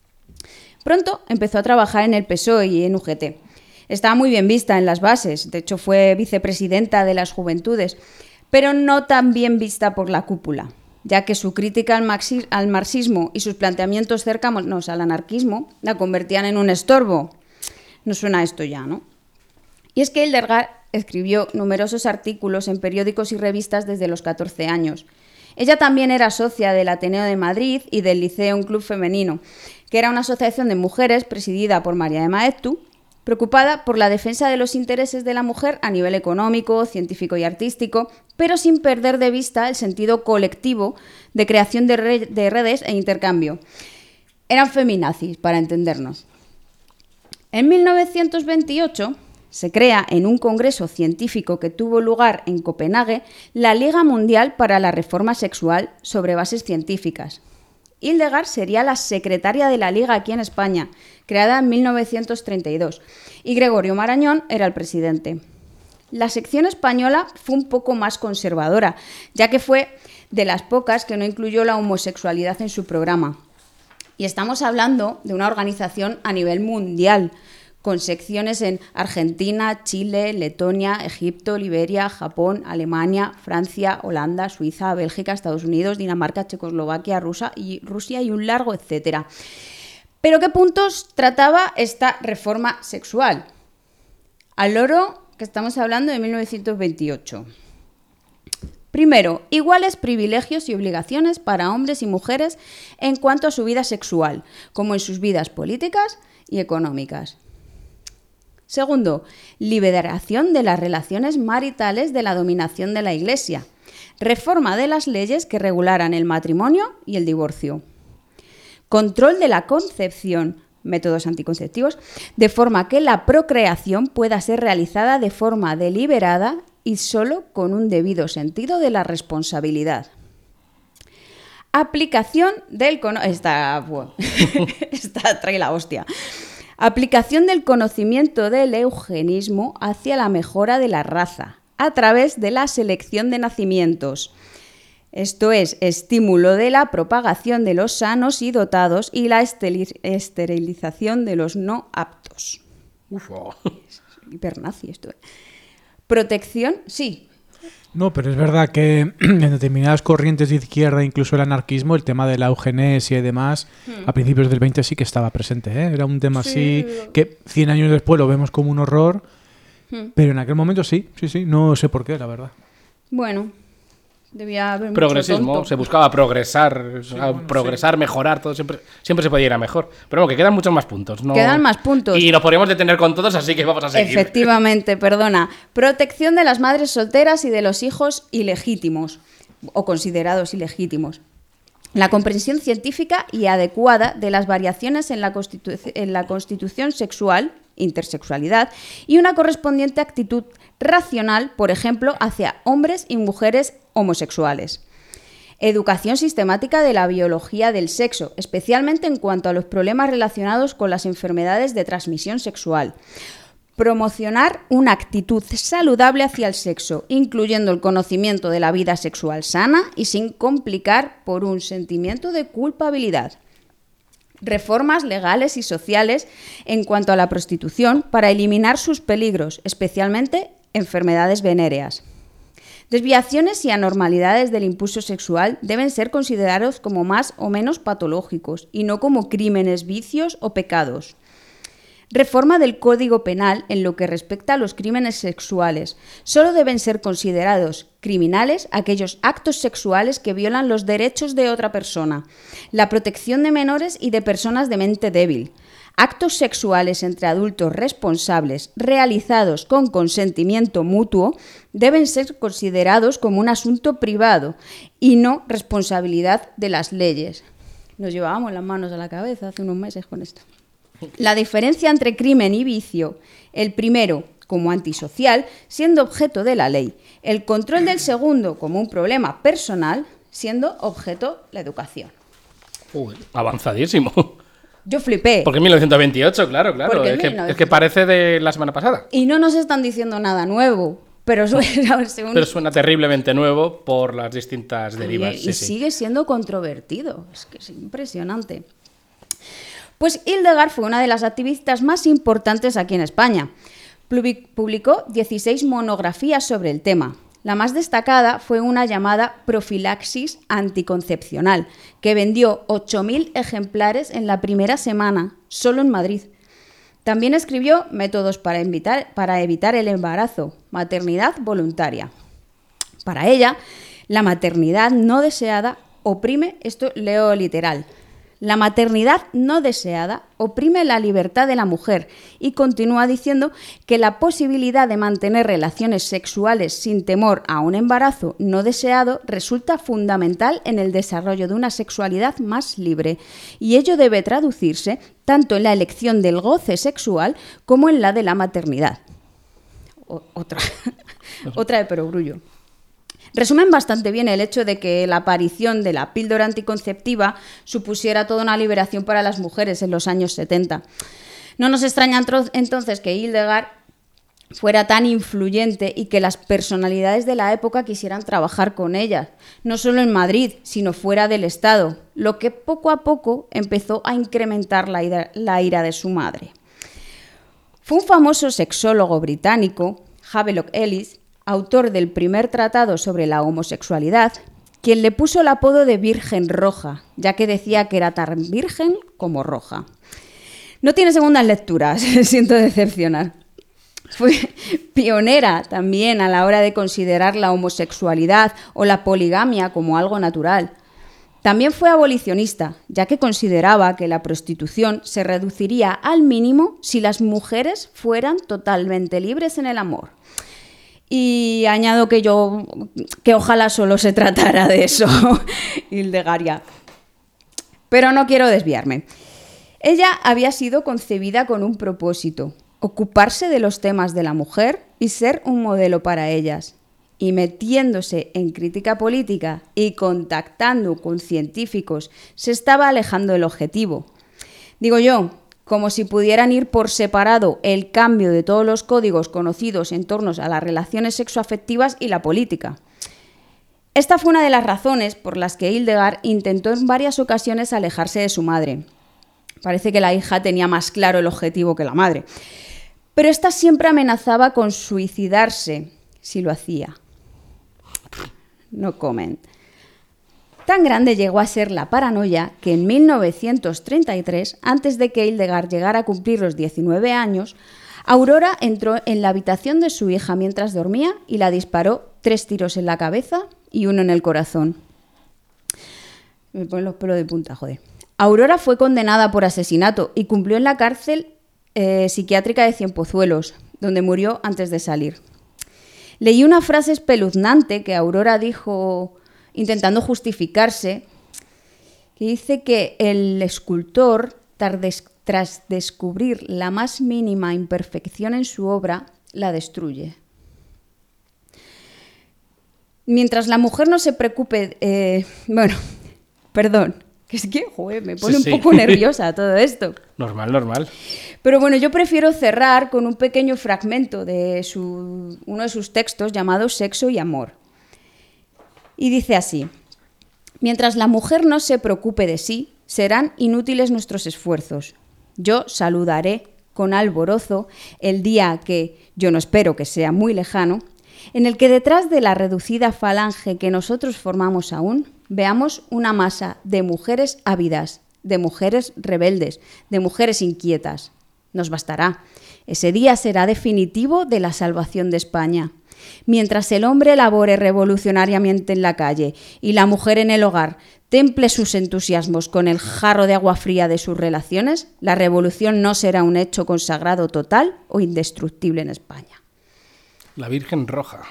[SPEAKER 9] Pronto empezó a trabajar en el P S O E y en U G T. Estaba muy bien vista en las bases, de hecho fue vicepresidenta de las Juventudes, pero no tan bien vista por la cúpula, ya que su crítica al, marxi- al marxismo y sus planteamientos cercanos al anarquismo la convertían en un estorbo. No suena esto ya, ¿no? Y es que Hildegard escribió numerosos artículos en periódicos y revistas desde los catorce años. Ella también era socia del Ateneo de Madrid y del Liceo Un Club Femenino, que era una asociación de mujeres presidida por María de Maeztu, preocupada por la defensa de los intereses de la mujer a nivel económico, científico y artístico, pero sin perder de vista el sentido colectivo de creación de, re- de redes e intercambio. Eran feminazis, para entendernos. En mil novecientos veintiocho se crea en un congreso científico que tuvo lugar en Copenhague la Liga Mundial para la Reforma Sexual sobre bases científicas. Hildegard sería la secretaria de la Liga aquí en España, creada en mil novecientos treinta y dos, y Gregorio Marañón era el presidente. La sección española fue un poco más conservadora, ya que fue de las pocas que no incluyó la homosexualidad en su programa. Y estamos hablando de una organización a nivel mundial, con secciones en Argentina, Chile, Letonia, Egipto, Liberia, Japón, Alemania, Francia, Holanda, Suiza, Bélgica, Estados Unidos, Dinamarca, Checoslovaquia, Rusia y, Rusia y un largo etcétera. ¿Pero qué puntos trataba esta reforma sexual? Al loro, que estamos hablando de mil novecientos veintiocho. Primero, iguales privilegios y obligaciones para hombres y mujeres en cuanto a su vida sexual, como en sus vidas políticas y económicas. Segundo, liberación de las relaciones maritales de la dominación de la Iglesia. Reforma de las leyes que regularan el matrimonio y el divorcio. Control de la concepción, métodos anticonceptivos, de forma que la procreación pueda ser realizada de forma deliberada y solo con un debido sentido de la responsabilidad. Aplicación del... Cono- esta, bueno, esta trae la hostia. Aplicación del conocimiento del eugenismo hacia la mejora de la raza, a través de la selección de nacimientos. Esto es, estímulo de la propagación de los sanos y dotados y la esteri- esterilización de los no aptos. Uf, es hipernazi esto. Protección, sí.
[SPEAKER 8] No, pero es verdad que en determinadas corrientes de izquierda, incluso el anarquismo, el tema de la eugenesia y demás, hmm. a principios del veinte sí que estaba presente, ¿eh? Era un tema sí. así que cien años después lo vemos como un horror, hmm. pero en aquel momento sí, sí, sí, no sé por qué, la verdad.
[SPEAKER 9] Bueno, debía haber
[SPEAKER 6] progresismo,
[SPEAKER 9] mucho tonto.
[SPEAKER 6] Se buscaba progresar, sí, bueno, progresar, sí. mejorar, todo siempre, siempre se podía ir a mejor. Pero bueno, que quedan muchos más puntos. ¿no?
[SPEAKER 9] Quedan más puntos.
[SPEAKER 6] Y nos podríamos detener con todos, así que vamos a seguir.
[SPEAKER 9] Efectivamente, perdona. Protección de las madres solteras y de los hijos ilegítimos, o considerados ilegítimos. La comprensión científica y adecuada de las variaciones en la, constitu- en la constitución sexual, intersexualidad, y una correspondiente actitud racional, por ejemplo, hacia hombres y mujeres homosexuales. Educación sistemática de la biología del sexo, especialmente en cuanto a los problemas relacionados con las enfermedades de transmisión sexual. Promocionar una actitud saludable hacia el sexo, incluyendo el conocimiento de la vida sexual sana y sin complicar por un sentimiento de culpabilidad. Reformas legales y sociales en cuanto a la prostitución para eliminar sus peligros, especialmente enfermedades venéreas. Desviaciones y anormalidades del impulso sexual deben ser considerados como más o menos patológicos y no como crímenes, vicios o pecados. Reforma del Código Penal en lo que respecta a los crímenes sexuales. Solo deben ser considerados criminales aquellos actos sexuales que violan los derechos de otra persona, la protección de menores y de personas de mente débil. Actos sexuales entre adultos responsables realizados con consentimiento mutuo deben ser considerados como un asunto privado y no responsabilidad de las leyes. Nos llevábamos las manos a la cabeza hace unos meses con esto. La diferencia entre crimen y vicio, el primero como antisocial, siendo objeto de la ley, el control del segundo como un problema personal, siendo objeto la educación.
[SPEAKER 6] Uy, avanzadísimo.
[SPEAKER 9] Yo flipé.
[SPEAKER 6] Porque en mil novecientos veintiocho, claro, claro. Es que,
[SPEAKER 9] mil novecientos
[SPEAKER 6] es que parece de la semana pasada.
[SPEAKER 9] Y no nos están diciendo nada nuevo, pero suena, según...
[SPEAKER 6] pero suena terriblemente nuevo por las distintas derivas.
[SPEAKER 9] Y,
[SPEAKER 6] sí,
[SPEAKER 9] y
[SPEAKER 6] sí.
[SPEAKER 9] sigue siendo controvertido. Es que es impresionante. Pues Hildegard fue una de las activistas más importantes aquí en España. Publicó dieciséis monografías sobre el tema. La más destacada fue una llamada Profilaxis anticoncepcional, que vendió ocho mil ejemplares en la primera semana, solo en Madrid. También escribió Métodos para evitar, para evitar el embarazo, maternidad voluntaria. Para ella, la maternidad no deseada oprime, esto leo literal, la maternidad no deseada oprime la libertad de la mujer y continúa diciendo que la posibilidad de mantener relaciones sexuales sin temor a un embarazo no deseado resulta fundamental en el desarrollo de una sexualidad más libre y ello debe traducirse tanto en la elección del goce sexual como en la de la maternidad. O- otra, otra de perogrullo. Resumen bastante bien el hecho de que la aparición de la píldora anticonceptiva supusiera toda una liberación para las mujeres en los años setenta. No nos extraña entonces que Hildegard fuera tan influyente y que las personalidades de la época quisieran trabajar con ella, no solo en Madrid, sino fuera del Estado, lo que poco a poco empezó a incrementar la ira, la ira de su madre. Fue un famoso sexólogo británico, Havelock Ellis, autor del primer tratado sobre la homosexualidad, quien le puso el apodo de Virgen Roja, ya que decía que era tan virgen como roja. No tiene segundas lecturas, siento decepcionar. Fue pionera también a la hora de considerar la homosexualidad o la poligamia como algo natural. También fue abolicionista, ya que consideraba que la prostitución se reduciría al mínimo si las mujeres fueran totalmente libres en el amor. Y añado que yo, que ojalá solo se tratara de eso, Hildegardia. Pero no quiero desviarme. Ella había sido concebida con un propósito, ocuparse de los temas de la mujer y ser un modelo para ellas. Y metiéndose en crítica política y contactando con científicos, se estaba alejando del objetivo. Digo yo, como si pudieran ir por separado el cambio de todos los códigos conocidos en torno a las relaciones sexoafectivas y la política. Esta fue una de las razones por las que Hildegard intentó en varias ocasiones alejarse de su madre. Parece que la hija tenía más claro el objetivo que la madre. Pero esta siempre amenazaba con suicidarse si lo hacía. No comment. Tan grande llegó a ser la paranoia que en mil novecientos treinta y tres, antes de que Hildegard llegara a cumplir los diecinueve años, Aurora entró en la habitación de su hija mientras dormía y la disparó tres tiros en la cabeza y uno en el corazón. Me ponen los pelos de punta, joder. Aurora fue condenada por asesinato y cumplió en la cárcel eh, psiquiátrica de Cienpozuelos, donde murió antes de salir. Leí una frase espeluznante que Aurora dijo intentando justificarse, que dice que el escultor, tras descubrir la más mínima imperfección en su obra, la destruye. Mientras la mujer no se preocupe... Eh, bueno, perdón, que es que joder, me pone
[SPEAKER 6] sí, sí.
[SPEAKER 9] un poco nerviosa todo esto.
[SPEAKER 6] Normal, normal.
[SPEAKER 9] Pero bueno, yo prefiero cerrar con un pequeño fragmento de su, uno de sus textos llamado Sexo y Amor. Y dice así: mientras la mujer no se preocupe de sí, serán inútiles nuestros esfuerzos. Yo saludaré con alborozo el día que, yo no espero que sea muy lejano, en el que detrás de la reducida falange que nosotros formamos aún, veamos una masa de mujeres ávidas, de mujeres rebeldes, de mujeres inquietas. Nos bastará. Ese día será definitivo de la salvación de España. Mientras el hombre labore revolucionariamente en la calle y la mujer en el hogar temple sus entusiasmos con el jarro de agua fría de sus relaciones, la revolución no será un hecho consagrado total o indestructible en España.
[SPEAKER 6] La Virgen Roja.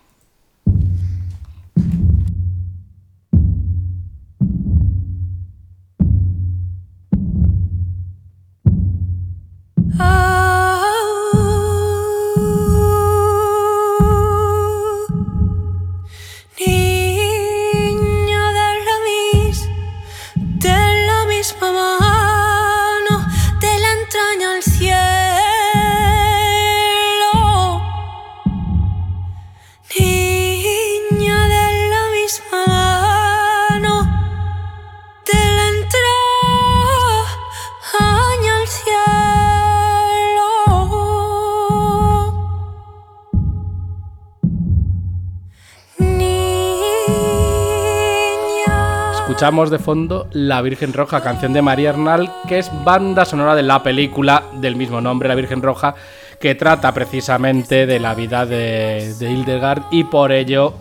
[SPEAKER 6] Escuchamos de fondo La Virgen Roja, canción de María Arnal, que es banda sonora de la película del mismo nombre, La Virgen Roja, que trata precisamente de la vida de, de Hildegard, y por ello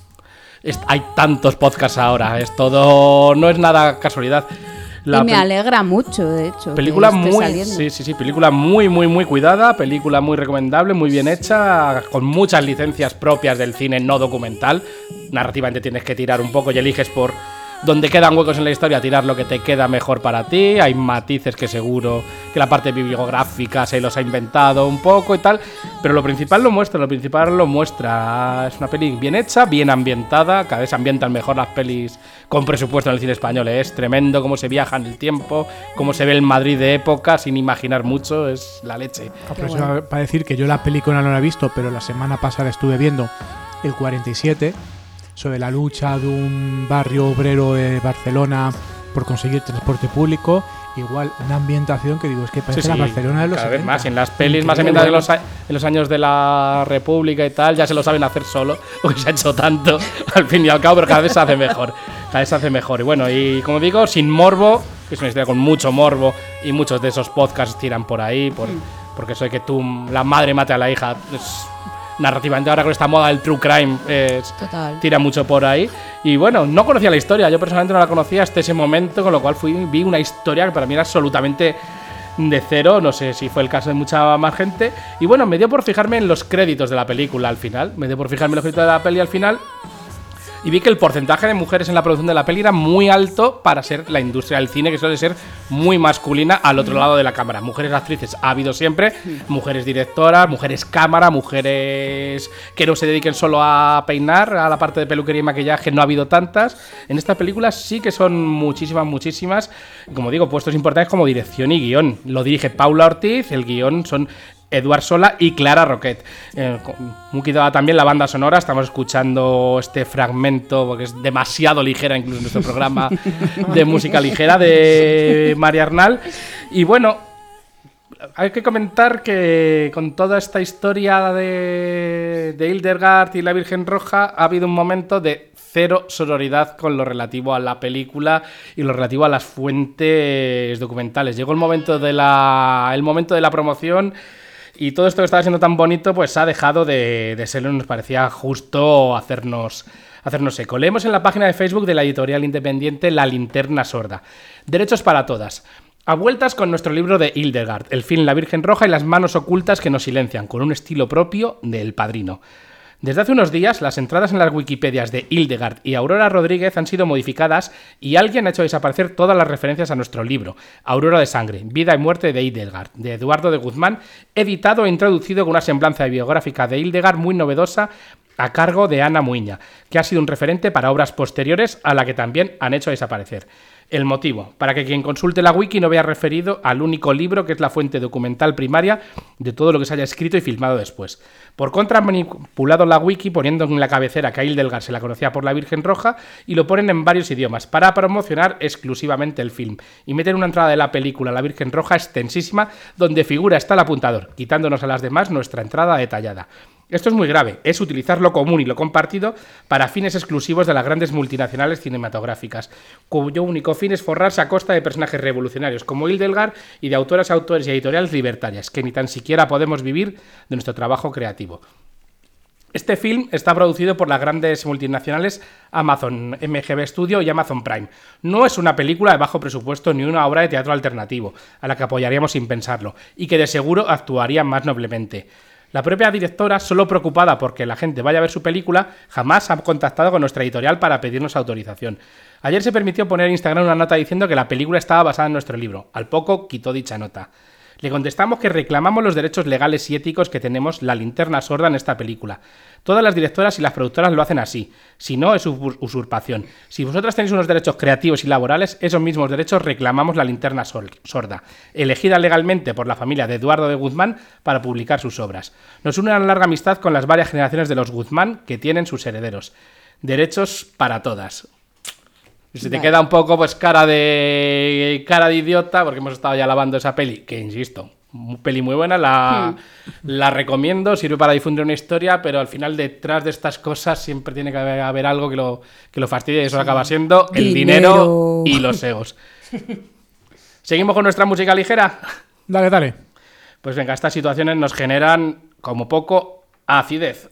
[SPEAKER 6] es, hay tantos podcasts ahora. Es todo, no es nada casualidad. La
[SPEAKER 9] y me alegra mucho, de hecho.
[SPEAKER 6] Película
[SPEAKER 9] que esté
[SPEAKER 6] muy,
[SPEAKER 9] saliendo.
[SPEAKER 6] sí, sí, sí, película muy, muy, muy cuidada, película muy recomendable, muy bien hecha, con muchas licencias propias del cine no documental. Narrativamente tienes que tirar un poco y eliges por donde quedan huecos en la historia, tirar lo que te queda mejor para ti. Hay matices que seguro que la parte bibliográfica se los ha inventado un poco y tal, pero lo principal lo muestra, lo principal lo muestra. Es una peli bien hecha, bien ambientada, cada vez se ambientan mejor las pelis con presupuesto en el cine español. Es tremendo cómo se viaja en el tiempo, cómo se ve el Madrid de época sin imaginar mucho, es la leche.
[SPEAKER 8] Bueno. Para decir que yo la película no la he visto, pero la semana pasada estuve viendo el cuarenta y siete, sobre la lucha de un barrio obrero de Barcelona por conseguir transporte público. Igual una ambientación que digo, es que parece
[SPEAKER 6] sí,
[SPEAKER 8] la
[SPEAKER 6] sí,
[SPEAKER 8] Barcelona de los
[SPEAKER 6] cada vez
[SPEAKER 8] setenta.
[SPEAKER 6] más, en las pelis más ambientadas de los, en los años de la República y tal, ya se lo saben hacer solo, porque se ha hecho tanto al fin y al cabo, pero cada vez se hace mejor, cada vez se hace mejor. Y bueno, y como digo, sin morbo, que es una historia con mucho morbo, y muchos de esos podcasts tiran por ahí, por, porque eso de que tú, la madre mate a la hija, es narrativamente ahora con esta moda del true crime, eh, tira mucho por ahí. Y bueno, no conocía la historia, yo personalmente no la conocía hasta ese momento, con lo cual fui, vi una historia que para mí era absolutamente de cero, no sé si fue el caso de mucha más gente. Y bueno, me dio por fijarme en los créditos de la película al final, me dio por fijarme en los créditos de la peli al final, y vi que el porcentaje de mujeres en la producción de la peli era muy alto para ser la industria del cine, que suele ser muy masculina al otro lado de la cámara. Mujeres actrices ha habido siempre, mujeres directoras, mujeres cámara, mujeres que no se dediquen solo a peinar, a la parte de peluquería y maquillaje, no ha habido tantas. En esta película sí que son muchísimas, muchísimas. Como digo, puestos importantes como dirección y guión. Lo dirige Paula Ortiz, el guión son Eduard Sola y Clara Roquet. Eh, muy cuidada también la banda sonora. Estamos escuchando este fragmento, porque es demasiado ligera, incluso en nuestro programa de música ligera, de María Arnal. Y bueno, hay que comentar que con toda esta historia de, de Hildegard y la Virgen Roja ha habido un momento de cero sororidad con lo relativo a la película y lo relativo a las fuentes documentales. Llegó el momento de la, el momento de la promoción, y todo esto que estaba siendo tan bonito, pues ha dejado de, de serlo. Nos parecía justo hacernos, hacernos eco. Leemos en la página de Facebook de la editorial independiente La Linterna Sorda. Derechos para todas. A vueltas con nuestro libro de Hildegard, el film La Virgen Roja y las manos ocultas que nos silencian, con un estilo propio de El Padrino. Desde hace unos días, las entradas en las Wikipedias de Hildegard y Aurora Rodríguez han sido modificadas y alguien ha hecho desaparecer todas las referencias a nuestro libro, Aurora de Sangre, Vida y Muerte de Hildegard, de Eduardo de Guzmán, editado e introducido con una semblanza biográfica de Hildegard muy novedosa a cargo de Ana Muiña, que ha sido un referente para obras posteriores a la que también han hecho desaparecer. El motivo, para que quien consulte la wiki no vea referido al único libro que es la fuente documental primaria de todo lo que se haya escrito y filmado después. Por contra, han manipulado la wiki poniendo en la cabecera que a Hildegard se la conocía por la Virgen Roja y lo ponen en varios idiomas para promocionar exclusivamente el film. Y meten una entrada de la película La Virgen Roja extensísima donde figura hasta el apuntador, quitándonos a las demás nuestra entrada detallada. Esto es muy grave, es utilizar lo común y lo compartido para fines exclusivos de las grandes multinacionales cinematográficas, cuyo único fin es forrarse a costa de personajes revolucionarios como Hildegard y de autoras, autores y editoriales libertarias, que ni tan siquiera podemos vivir de nuestro trabajo creativo. Este film está producido por las grandes multinacionales Amazon, M G B Studio y Amazon Prime. No es una película de bajo presupuesto ni una obra de teatro alternativo, a la que apoyaríamos sin pensarlo, y que de seguro actuaría más noblemente. La propia directora, solo preocupada porque la gente vaya a ver su película, jamás ha contactado con nuestra editorial para pedirnos autorización. Ayer se permitió poner en Instagram una nota diciendo que la película estaba basada en nuestro libro. Al poco quitó dicha nota. Le contestamos que reclamamos los derechos legales y éticos que tenemos la linterna sorda en esta película. Todas las directoras y las productoras lo hacen así. Si no, es usurpación. Si vosotras tenéis unos derechos creativos y laborales, esos mismos derechos reclamamos la linterna sorda, elegida legalmente por la familia de Eduardo de Guzmán para publicar sus obras. Nos une una larga amistad con las varias generaciones de los Guzmán que tienen sus herederos. Derechos para todas. Y se te vale. Queda un poco pues cara de cara de idiota, porque hemos estado ya lavando esa peli, que insisto, peli muy buena, la, hmm. la recomiendo, sirve para difundir una historia, pero al final detrás de estas cosas siempre tiene que haber, haber algo que lo, que lo fastidie, y eso sí. acaba siendo el dinero. dinero y los egos. ¿Seguimos con nuestra música ligera?
[SPEAKER 8] Dale, dale.
[SPEAKER 6] Pues venga, estas situaciones nos generan, como poco, acidez.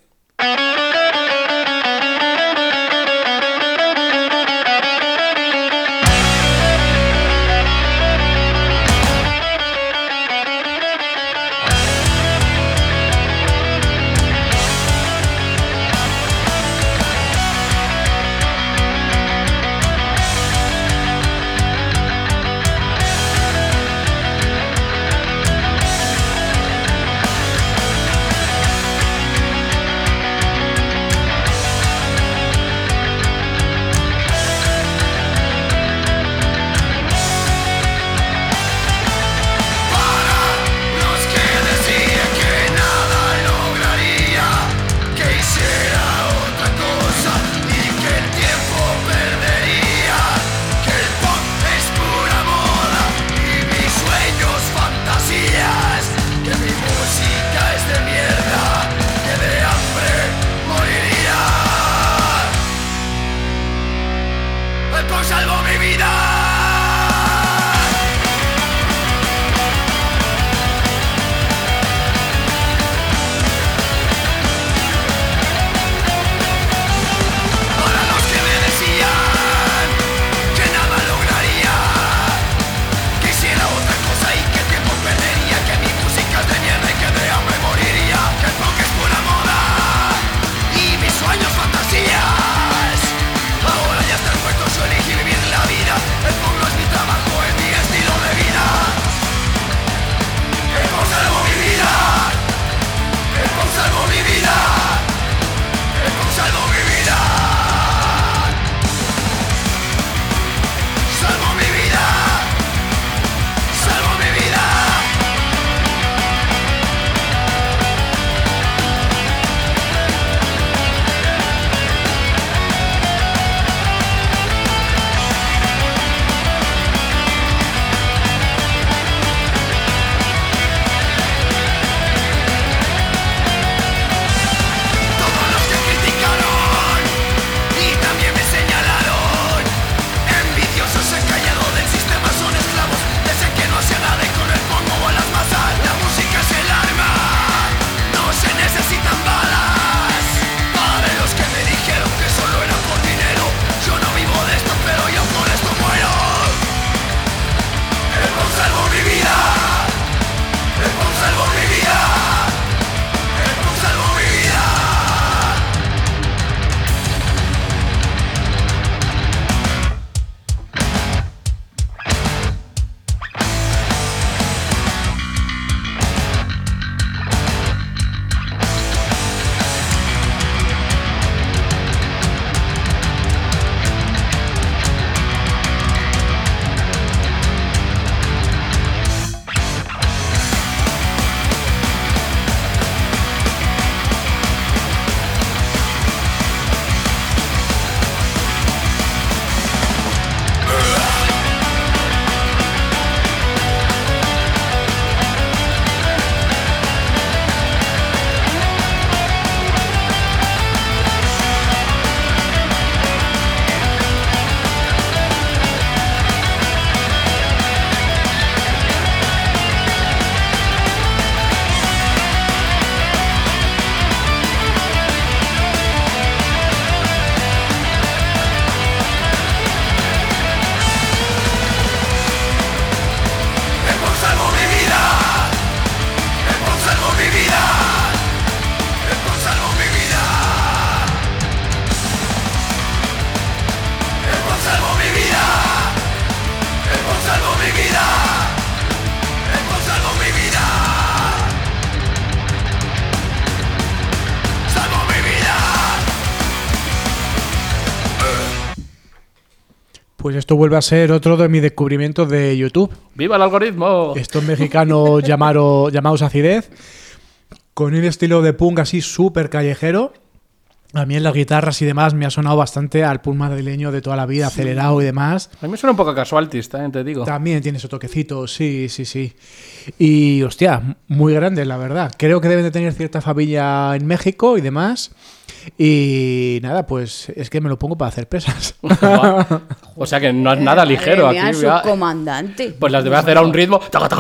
[SPEAKER 8] Pues esto vuelve a ser otro de mis descubrimientos de YouTube.
[SPEAKER 6] ¡Viva el algoritmo!
[SPEAKER 8] Estos mexicanos llamaron, llamados Acidez, con un estilo de punk así súper callejero. A mí en las guitarras y demás me ha sonado bastante al punk madrileño de toda la vida, sí. Acelerado y demás.
[SPEAKER 6] A mí me suena un poco a Casualties, también te digo.
[SPEAKER 8] También tiene su toquecito, sí, sí, sí. Y, hostia, muy grande, la verdad. Creo que deben de tener cierta familia en México y demás. Y nada, pues es que me lo pongo para hacer pesas.
[SPEAKER 6] O sea que no es nada ligero
[SPEAKER 9] eh,
[SPEAKER 6] aquí.
[SPEAKER 9] Su comandante.
[SPEAKER 6] Pues las debe hacer a un ritmo.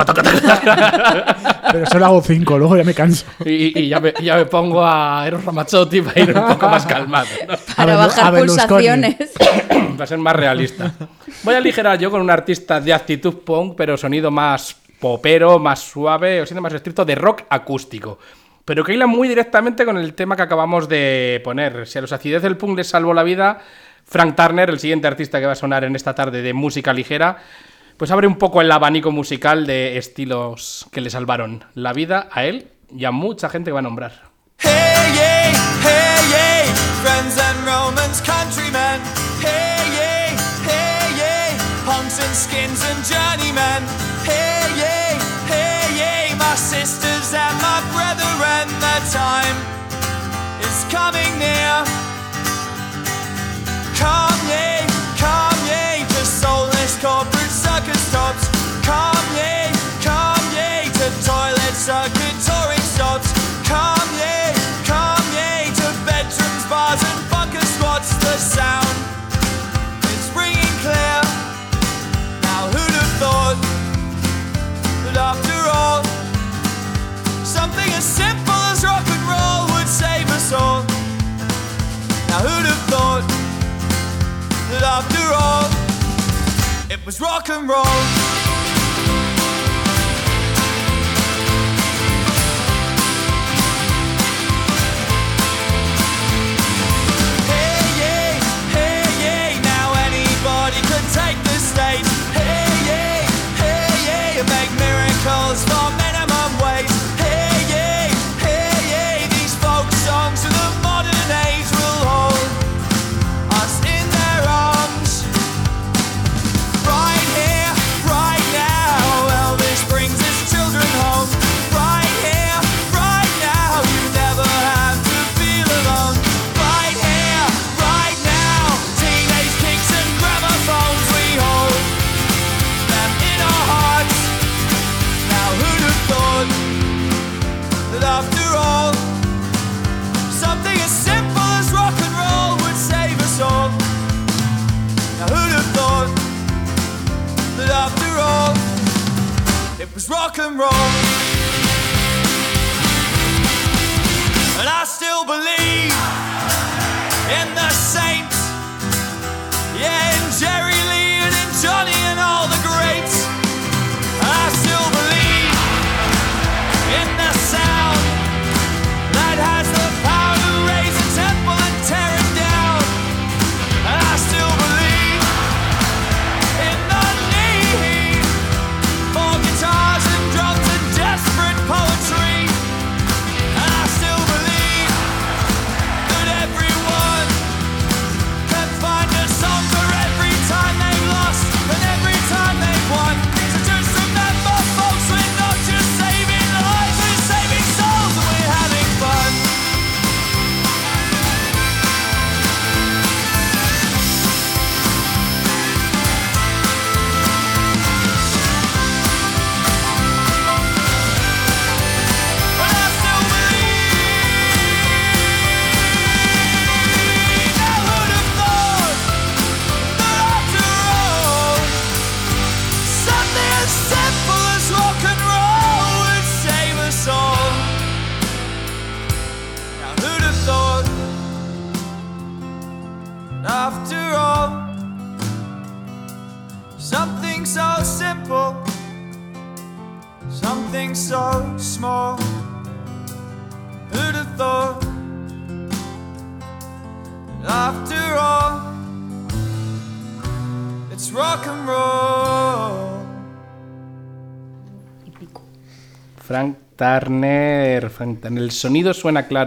[SPEAKER 8] Pero solo hago cinco, luego ya me canso.
[SPEAKER 6] Y, y ya, me, ya me pongo a Eros Ramazzotti para ir un poco más calmado, ¿no?
[SPEAKER 9] Para a bajar a pulsaciones.
[SPEAKER 6] Para ser más realista. Voy a aligerar yo con un artista de actitud punk, pero sonido más popero, más suave, o siendo más estricto, de rock acústico. Pero que hila muy directamente con el tema que acabamos de poner. Si a los Acidez del punk les salvó la vida, Frank Turner, el siguiente artista que va a sonar en esta tarde de música ligera, pues abre un poco el abanico musical de estilos que le salvaron la vida a él y a mucha gente que va a nombrar.
[SPEAKER 13] Hey, hey, hey, hey, friends and Romans, countrymen. Hey, hey, hey, hey, punks and skins and journeymen. Hey, hey, hey, hey, my sisters and my brethren, the time is coming near. Come ye, come ye to soulless corporate circus tops. Come ye, come ye to toilet circuit touring stops. Come ye, come ye to bedrooms, bars and bunker squats. The sound is ringing clear. Now who'd have thought that after all, something as simple as rock and roll would save us all? Now who'd have thought that after all, it was rock and roll? Hey, yeah, hey, yeah, now anybody could take the stage. Hey, yeah, hey, yeah, make miracles for minimum wage. Hey, yeah, hey, yeah, these folk songs of the modern age will hold us in their arms. Right here, right now, Elvis brings his children home. Right here, right now, you never have to feel alone. Right here, right now, teenage kicks and gramophones, we hold them in our hearts. Now who'd have thought that after all, something as simple as rock and roll would save us all? Now who'd have thought that after all, it was rock and roll? And I still believe in the Saints, yeah, in Jerry Lee and in Johnny and all the greats. And I still believe in the sound that has the power to raise a temple and tear it down. And I still believe in the need for guitars and drums and desperate poetry. And I still believe that everyone can find a song for every time they've lost and every time they've won. So just remember, folks, we're not just saving lives, we're saving souls and we're having fun. But I still believe, I would have thought that after all, something as simple as rock and roll would save us all. Now who'd have thought that after all, something so simple, something so small, who'd have thought that after all, it's rock and roll.
[SPEAKER 6] Frank Turner, Frank Turner. El sonido suena claro.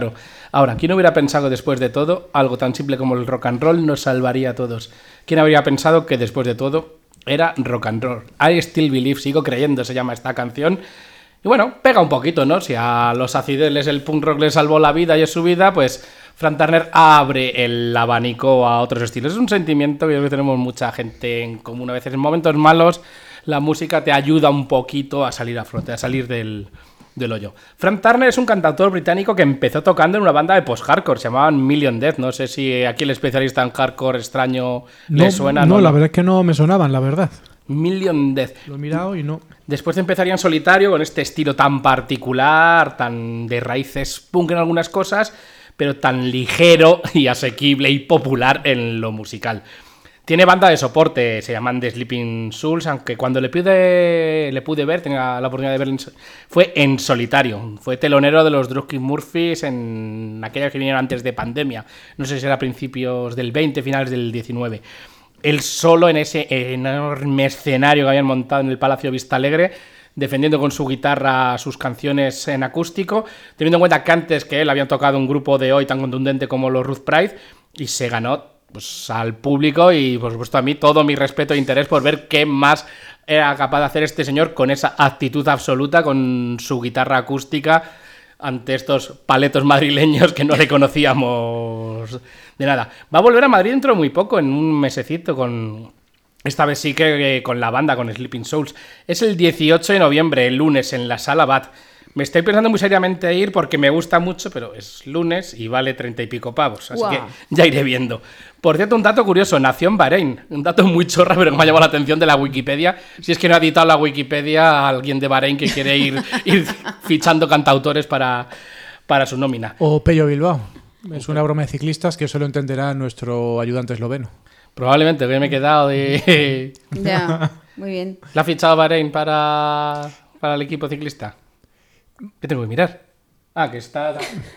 [SPEAKER 6] Ahora, ¿quién hubiera pensado que después de todo, algo tan simple como el rock and roll nos salvaría a todos? ¿Quién habría pensado que después de todo era rock and roll? I Still Believe, sigo creyendo, se llama esta canción. Y bueno, pega un poquito, ¿no? Si a los acideles el punk rock les salvó la vida y es su vida, pues Frank Turner abre el abanico a otros estilos. Es un sentimiento que yo creo que tenemos mucha gente en común. A veces en momentos malos la música te ayuda un poquito a salir a flote, a salir del, del hoyo. Frank Turner es un cantautor británico que empezó tocando en una banda de post-hardcore, se llamaban Million Death. No sé si aquí el especialista en hardcore extraño
[SPEAKER 8] no,
[SPEAKER 6] le suena.
[SPEAKER 8] No, no, la verdad es que no me sonaban, la verdad.
[SPEAKER 6] Million Death.
[SPEAKER 8] Lo he mirado y no.
[SPEAKER 6] Después empezaría en solitario con este estilo tan particular, tan de raíces punk en algunas cosas, pero tan ligero y asequible y popular en lo musical. Tiene banda de soporte, se llaman The Sleeping Souls, aunque cuando le pude, le pude ver, tenía la oportunidad de verlo, fue en solitario. Fue telonero de los Dropkick Murphys en aquellas que vinieron antes de pandemia. No sé si era a principios del veinte, finales del diecinueve. Él solo en ese enorme escenario que habían montado en el Palacio Vista Alegre, defendiendo con su guitarra sus canciones en acústico, teniendo en cuenta que antes que él habían tocado un grupo de hoy tan contundente como los Ruth Pride, y se ganó pues, al público y por supuesto a mí todo mi respeto e interés por ver qué más era capaz de hacer este señor con esa actitud absoluta, con su guitarra acústica, ante estos paletos madrileños que no le conocíamos de nada. Va a volver a Madrid dentro de muy poco, en un mesecito, con esta vez sí que eh, con la banda, con Sleeping Souls. Es el dieciocho de noviembre, el lunes, en la Sala Bat. Me estoy pensando muy seriamente ir porque me gusta mucho, pero es lunes y vale treinta y pico pavos, así wow. que ya iré viendo. Por cierto, un dato curioso, nació en Bahrein, un dato muy chorra, pero que me ha llamado la atención de la Wikipedia. Si es que no ha editado la Wikipedia a alguien de Bahrein que quiere ir, ir fichando cantautores para, para su nómina.
[SPEAKER 8] O Pello Bilbao, es una broma de ciclistas que solo entenderá nuestro ayudante esloveno.
[SPEAKER 6] Probablemente, que me he quedado de...
[SPEAKER 9] Ya, muy bien.
[SPEAKER 6] ¿La ha fichado Bahrein para, para el equipo ciclista? ¿Qué tengo que mirar? Ah, que está...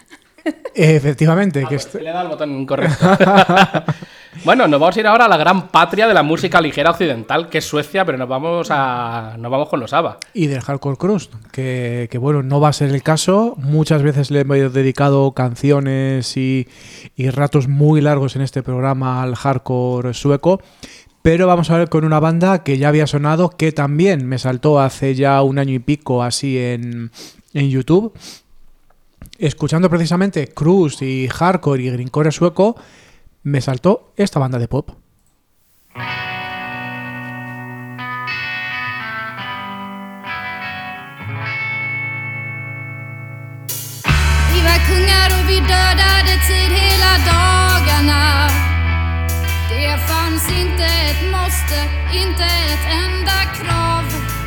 [SPEAKER 8] Efectivamente.
[SPEAKER 6] Ah,
[SPEAKER 8] que
[SPEAKER 6] pues
[SPEAKER 8] está...
[SPEAKER 6] le he dado el botón incorrecto. Bueno, nos vamos a ir ahora a la gran patria de la música ligera occidental, que es Suecia, pero nos vamos a nos vamos con los ABBA.
[SPEAKER 8] Y del hardcore crust, que, que bueno, no va a ser el caso. Muchas veces le hemos dedicado canciones y, y ratos muy largos en este programa al hardcore sueco. Pero vamos a ver con una banda que ya había sonado, que también me saltó hace ya un año y pico así en, en YouTube. Escuchando precisamente crust y hardcore y grindcore sueco, me saltó esta banda de pop.
[SPEAKER 12] Vi var kungar och vi dödade tid hela dagarna. Det fanns inte ett måste, inte ett enda krav.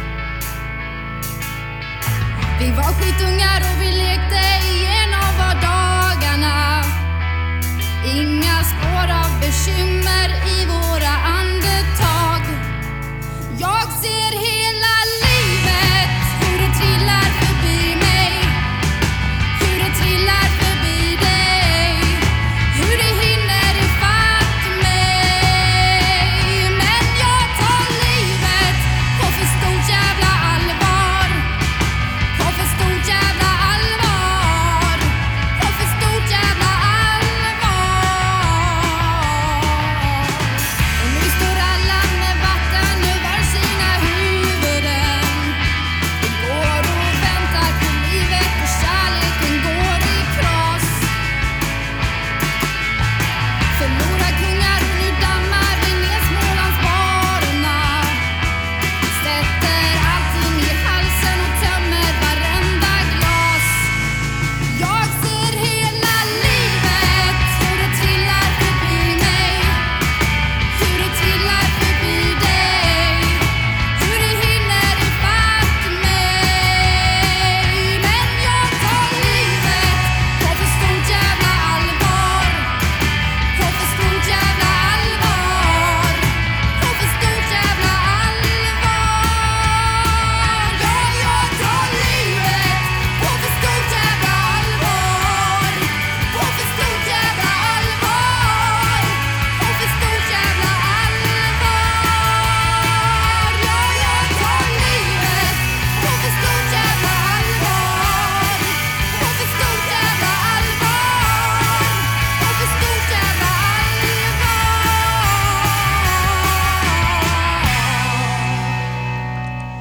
[SPEAKER 12] Vi var skitungar och vi lekte igenom vardagarna. Inga spår av bekymmer i våra andetag. Jag ser hela livet, hur det trillar förbi mig. Hur det trillar förbi dig. Hur det hinner ifatt mig. Men jag tar livet på för stort jävla allvar. På för stort jävla allvar. På för stort jävla allvar. Och nu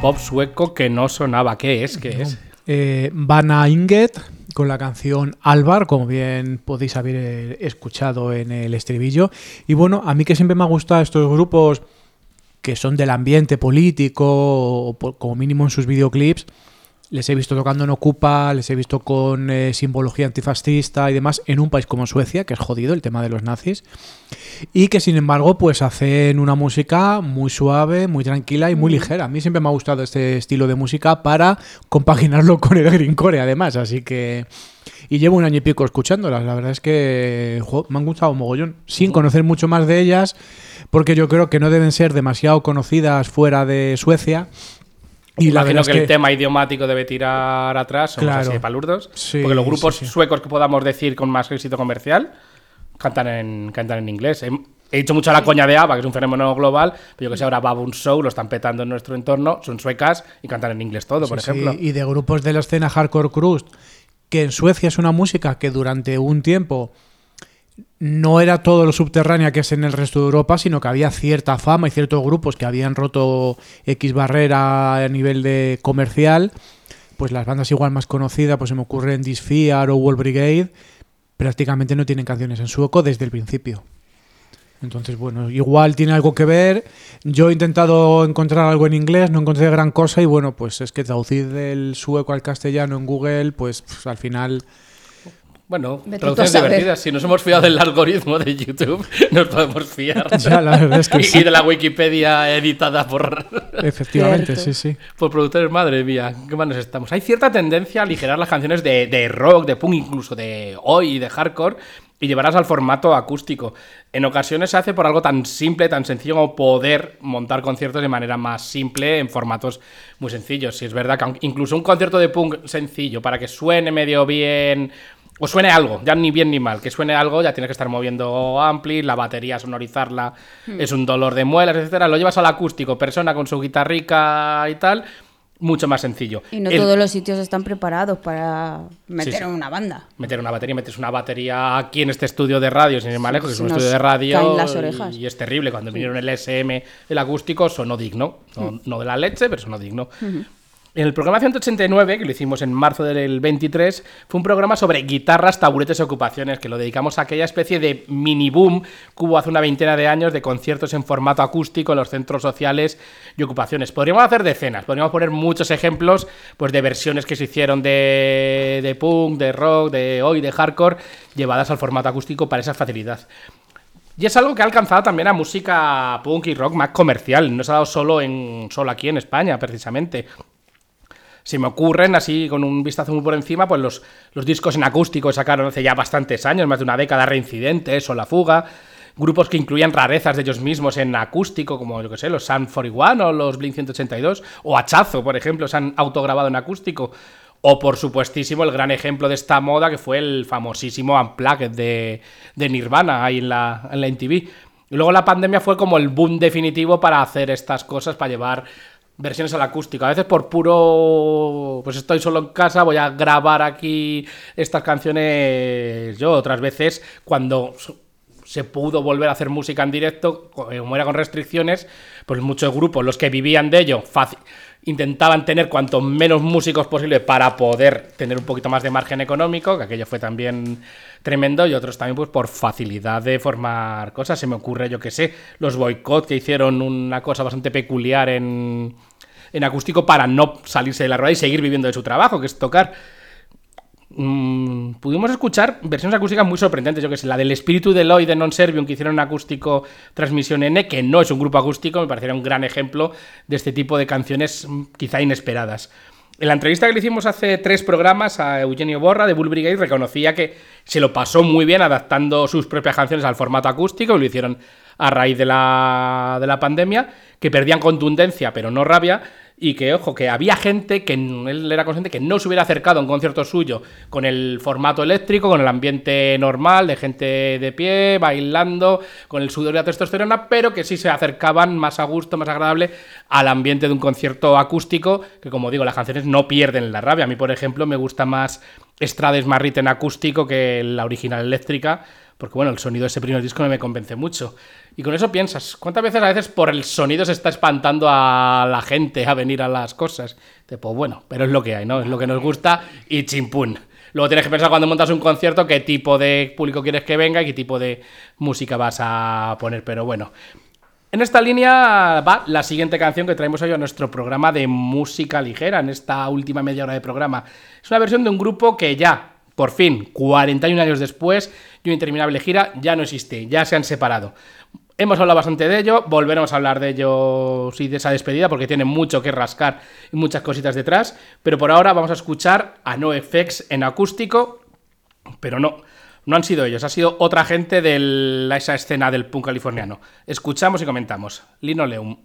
[SPEAKER 6] pop sueco que no sonaba. ¿Qué es? ¿Qué es?
[SPEAKER 8] Eh, Vanna Inget con la canción Alvar, como bien podéis haber eh, escuchado en el estribillo. Y bueno, a mí que siempre me ha gustado estos grupos que son del ambiente político, o por, como mínimo en sus videoclips, les he visto tocando en Ocupa, les he visto con eh, simbología antifascista y demás en un país como Suecia, que es jodido el tema de los nazis, y que sin embargo pues hacen una música muy suave, muy tranquila y muy ligera. A mí siempre me ha gustado este estilo de música para compaginarlo con el grindcore además, así que... Y llevo un año y pico escuchándolas, la verdad es que jo, me han gustado un mogollón, sin conocer mucho más de ellas, porque yo creo que no deben ser demasiado conocidas fuera de Suecia.
[SPEAKER 6] Y imagino que, que el tema idiomático debe tirar atrás, somos claro, así de palurdos, sí, porque los grupos sí, sí. suecos que podamos decir con más éxito comercial cantan en, cantan en inglés. He, he dicho mucho a la coña de ABBA, que es un fenómeno global, pero yo que sé, ahora Baboon Show lo están petando en nuestro entorno, son suecas y cantan en inglés todo, por sí, ejemplo.
[SPEAKER 8] Sí. Y de grupos de la escena hardcore crust, que en Suecia es una música que durante un tiempo no era todo lo subterránea que es en el resto de Europa, sino que había cierta fama y ciertos grupos que habían roto X barrera a nivel de comercial. Pues las bandas igual más conocidas, pues se me ocurren Disfear o Wall Brigade, prácticamente no tienen canciones en sueco desde el principio. Entonces, bueno, igual tiene algo que ver. Yo he intentado encontrar algo en inglés, no encontré gran cosa y bueno, pues es que traducir del sueco al castellano en Google, pues, pues al final...
[SPEAKER 6] Bueno, traducciones divertidas. Si nos hemos fiado del algoritmo de YouTube, nos podemos fiar.
[SPEAKER 8] Ya, la verdad es que
[SPEAKER 6] y,
[SPEAKER 8] sí.
[SPEAKER 6] Y de la Wikipedia editada por...
[SPEAKER 8] Efectivamente, Cierto. sí, sí.
[SPEAKER 6] Por productores, madre mía, qué manos estamos. Hay cierta tendencia a aligerar las canciones de, de rock, de punk, incluso de oi y de hardcore, y llevarlas al formato acústico. En ocasiones se hace por algo tan simple, tan sencillo como poder montar conciertos de manera más simple en formatos muy sencillos. Si es verdad que incluso un concierto de punk sencillo, para que suene medio bien... O suene algo, ya ni bien ni mal, que suene algo, ya tienes que estar moviendo ampli, la batería, sonorizarla, hmm. es un dolor de muelas, etcétera. Lo llevas al acústico, persona con su guitarrica y tal, mucho más sencillo.
[SPEAKER 9] Y no
[SPEAKER 6] El...
[SPEAKER 9] todos los sitios están preparados para meter
[SPEAKER 6] sí, sí.
[SPEAKER 9] una banda.
[SPEAKER 6] Meter una batería, metes una batería aquí en este estudio de radio, sin ir más lejos, que es un estudio de radio.
[SPEAKER 9] Caen las orejas.
[SPEAKER 6] Y, y es terrible. Cuando sí. vinieron el S M, el acústico, sonó digno. No, hmm. no de la leche, pero sonó digno. Hmm. En el programa ciento ochenta y nueve, que lo hicimos en marzo del veintitrés, fue un programa sobre guitarras, taburetes y ocupaciones, que lo dedicamos a aquella especie de mini boom que hubo hace una veintena de años de conciertos en formato acústico en los centros sociales y ocupaciones. Podríamos hacer decenas, podríamos poner muchos ejemplos pues, de versiones que se hicieron de, de punk, de rock, de oi, de hardcore, llevadas al formato acústico para esa facilidad. Y es algo que ha alcanzado también a música punk y rock más comercial, no se ha dado solo, en, solo aquí en España, precisamente. Se me ocurren, así con un vistazo muy por encima, pues los, los discos en acústico sacaron hace ya bastantes años, más de una década, Reincidentes o La Fuga, grupos que incluían rarezas de ellos mismos en acústico, como yo que sé, los Sum cuarenta y uno o los Blink ciento ochenta y dos, o Hachazo, por ejemplo, se han autograbado en acústico, o por supuestísimo el gran ejemplo de esta moda que fue el famosísimo Unplugged de, de Nirvana, ahí en la, en la M T V. Y luego la pandemia fue como el boom definitivo para hacer estas cosas, para llevar... versiones al acústico, a veces por puro pues estoy solo en casa, voy a grabar aquí estas canciones yo, otras veces cuando se pudo volver a hacer música en directo, como era con restricciones, pues muchos grupos, los que vivían de ello, fácil, intentaban tener cuanto menos músicos posible para poder tener un poquito más de margen económico, que aquello fue también tremendo, y otros también pues por facilidad de formar cosas. Se me ocurre, yo que sé, los Boycott, que hicieron una cosa bastante peculiar en, en acústico para no salirse de la rueda y seguir viviendo de su trabajo, que es tocar. Mm, pudimos escuchar versiones acústicas muy sorprendentes, yo que sé, la del Espíritu de Eloy de Non Servium, que hicieron en acústico Transmisión N, que no es un grupo acústico, me pareciera un gran ejemplo de este tipo de canciones quizá inesperadas. En la entrevista que le hicimos hace tres programas a Eugenio Borra de Bull Brigade, reconocía que se lo pasó muy bien adaptando sus propias canciones al formato acústico, y lo hicieron a raíz de la, de la pandemia, que perdían contundencia pero no rabia, y que, ojo, que había gente que él era consciente que no se hubiera acercado a un concierto suyo con el formato eléctrico, con el ambiente normal de gente de pie, bailando, con el sudor y la testosterona, pero que sí se acercaban más a gusto, más agradable al ambiente de un concierto acústico, que como digo, las canciones no pierden la rabia. A mí, por ejemplo, me gusta más Strades Marrit en acústico que la original eléctrica, porque bueno, el sonido de ese primer disco no me convence mucho. Y con eso piensas, ¿cuántas veces a veces por el sonido se está espantando a la gente a venir a las cosas? Pues bueno, pero es lo que hay, ¿no? Es lo que nos gusta y chimpún. Luego tienes que pensar cuando montas un concierto qué tipo de público quieres que venga y qué tipo de música vas a poner, pero bueno. En esta línea va la siguiente canción que traemos hoy a nuestro programa de música ligera, en esta última media hora de programa. Es una versión de un grupo que ya, por fin, cuarenta y un años después de una interminable gira, ya no existe, ya se han separado. Hemos hablado bastante de ello, volveremos a hablar de ello, sí, de esa despedida, porque tiene mucho que rascar y muchas cositas detrás, pero por ahora vamos a escuchar a NoFX en acústico, pero no, no han sido ellos, ha sido otra gente de esa escena del punk californiano. Escuchamos y comentamos. Linoleum.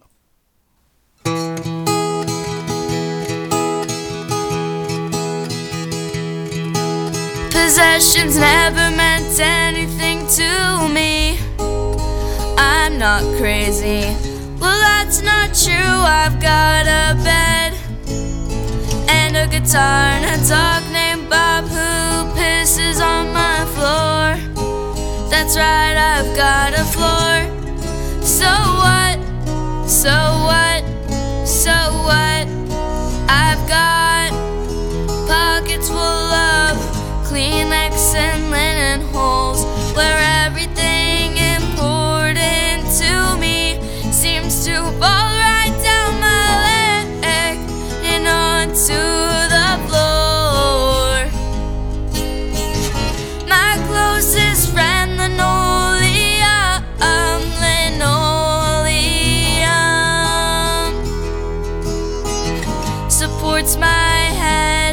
[SPEAKER 14] Possessions never meant anything to me. I'm not crazy. Well, that's not true. I've got a bed and a guitar and a dog named Bob who pisses on my floor. That's right, I've got a floor. So what? So what? So what? I've got pockets full of Kleenex and linen holes where everything important to me seems to fall right down my leg and onto the floor. My closest friend, linoleum, linoleum, supports my head,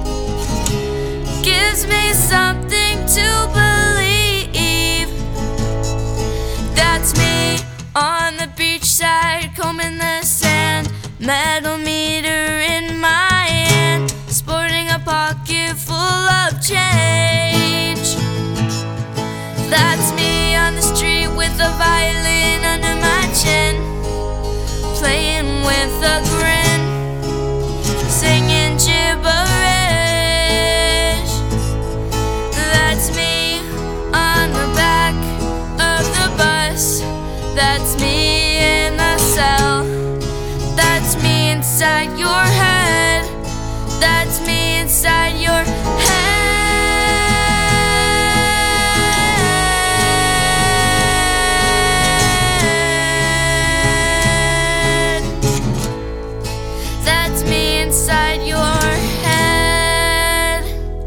[SPEAKER 14] gives me something to believe. That's me on the beachside, combing the sand, metal meter in my hand, sporting a pocket full of change. That's me on the street with a violin under my chin, playing with a grin, singing gibberish. That's me on the back of the bus. That's me in the cell. That's me inside your head. That's me inside your head. That's me inside your head.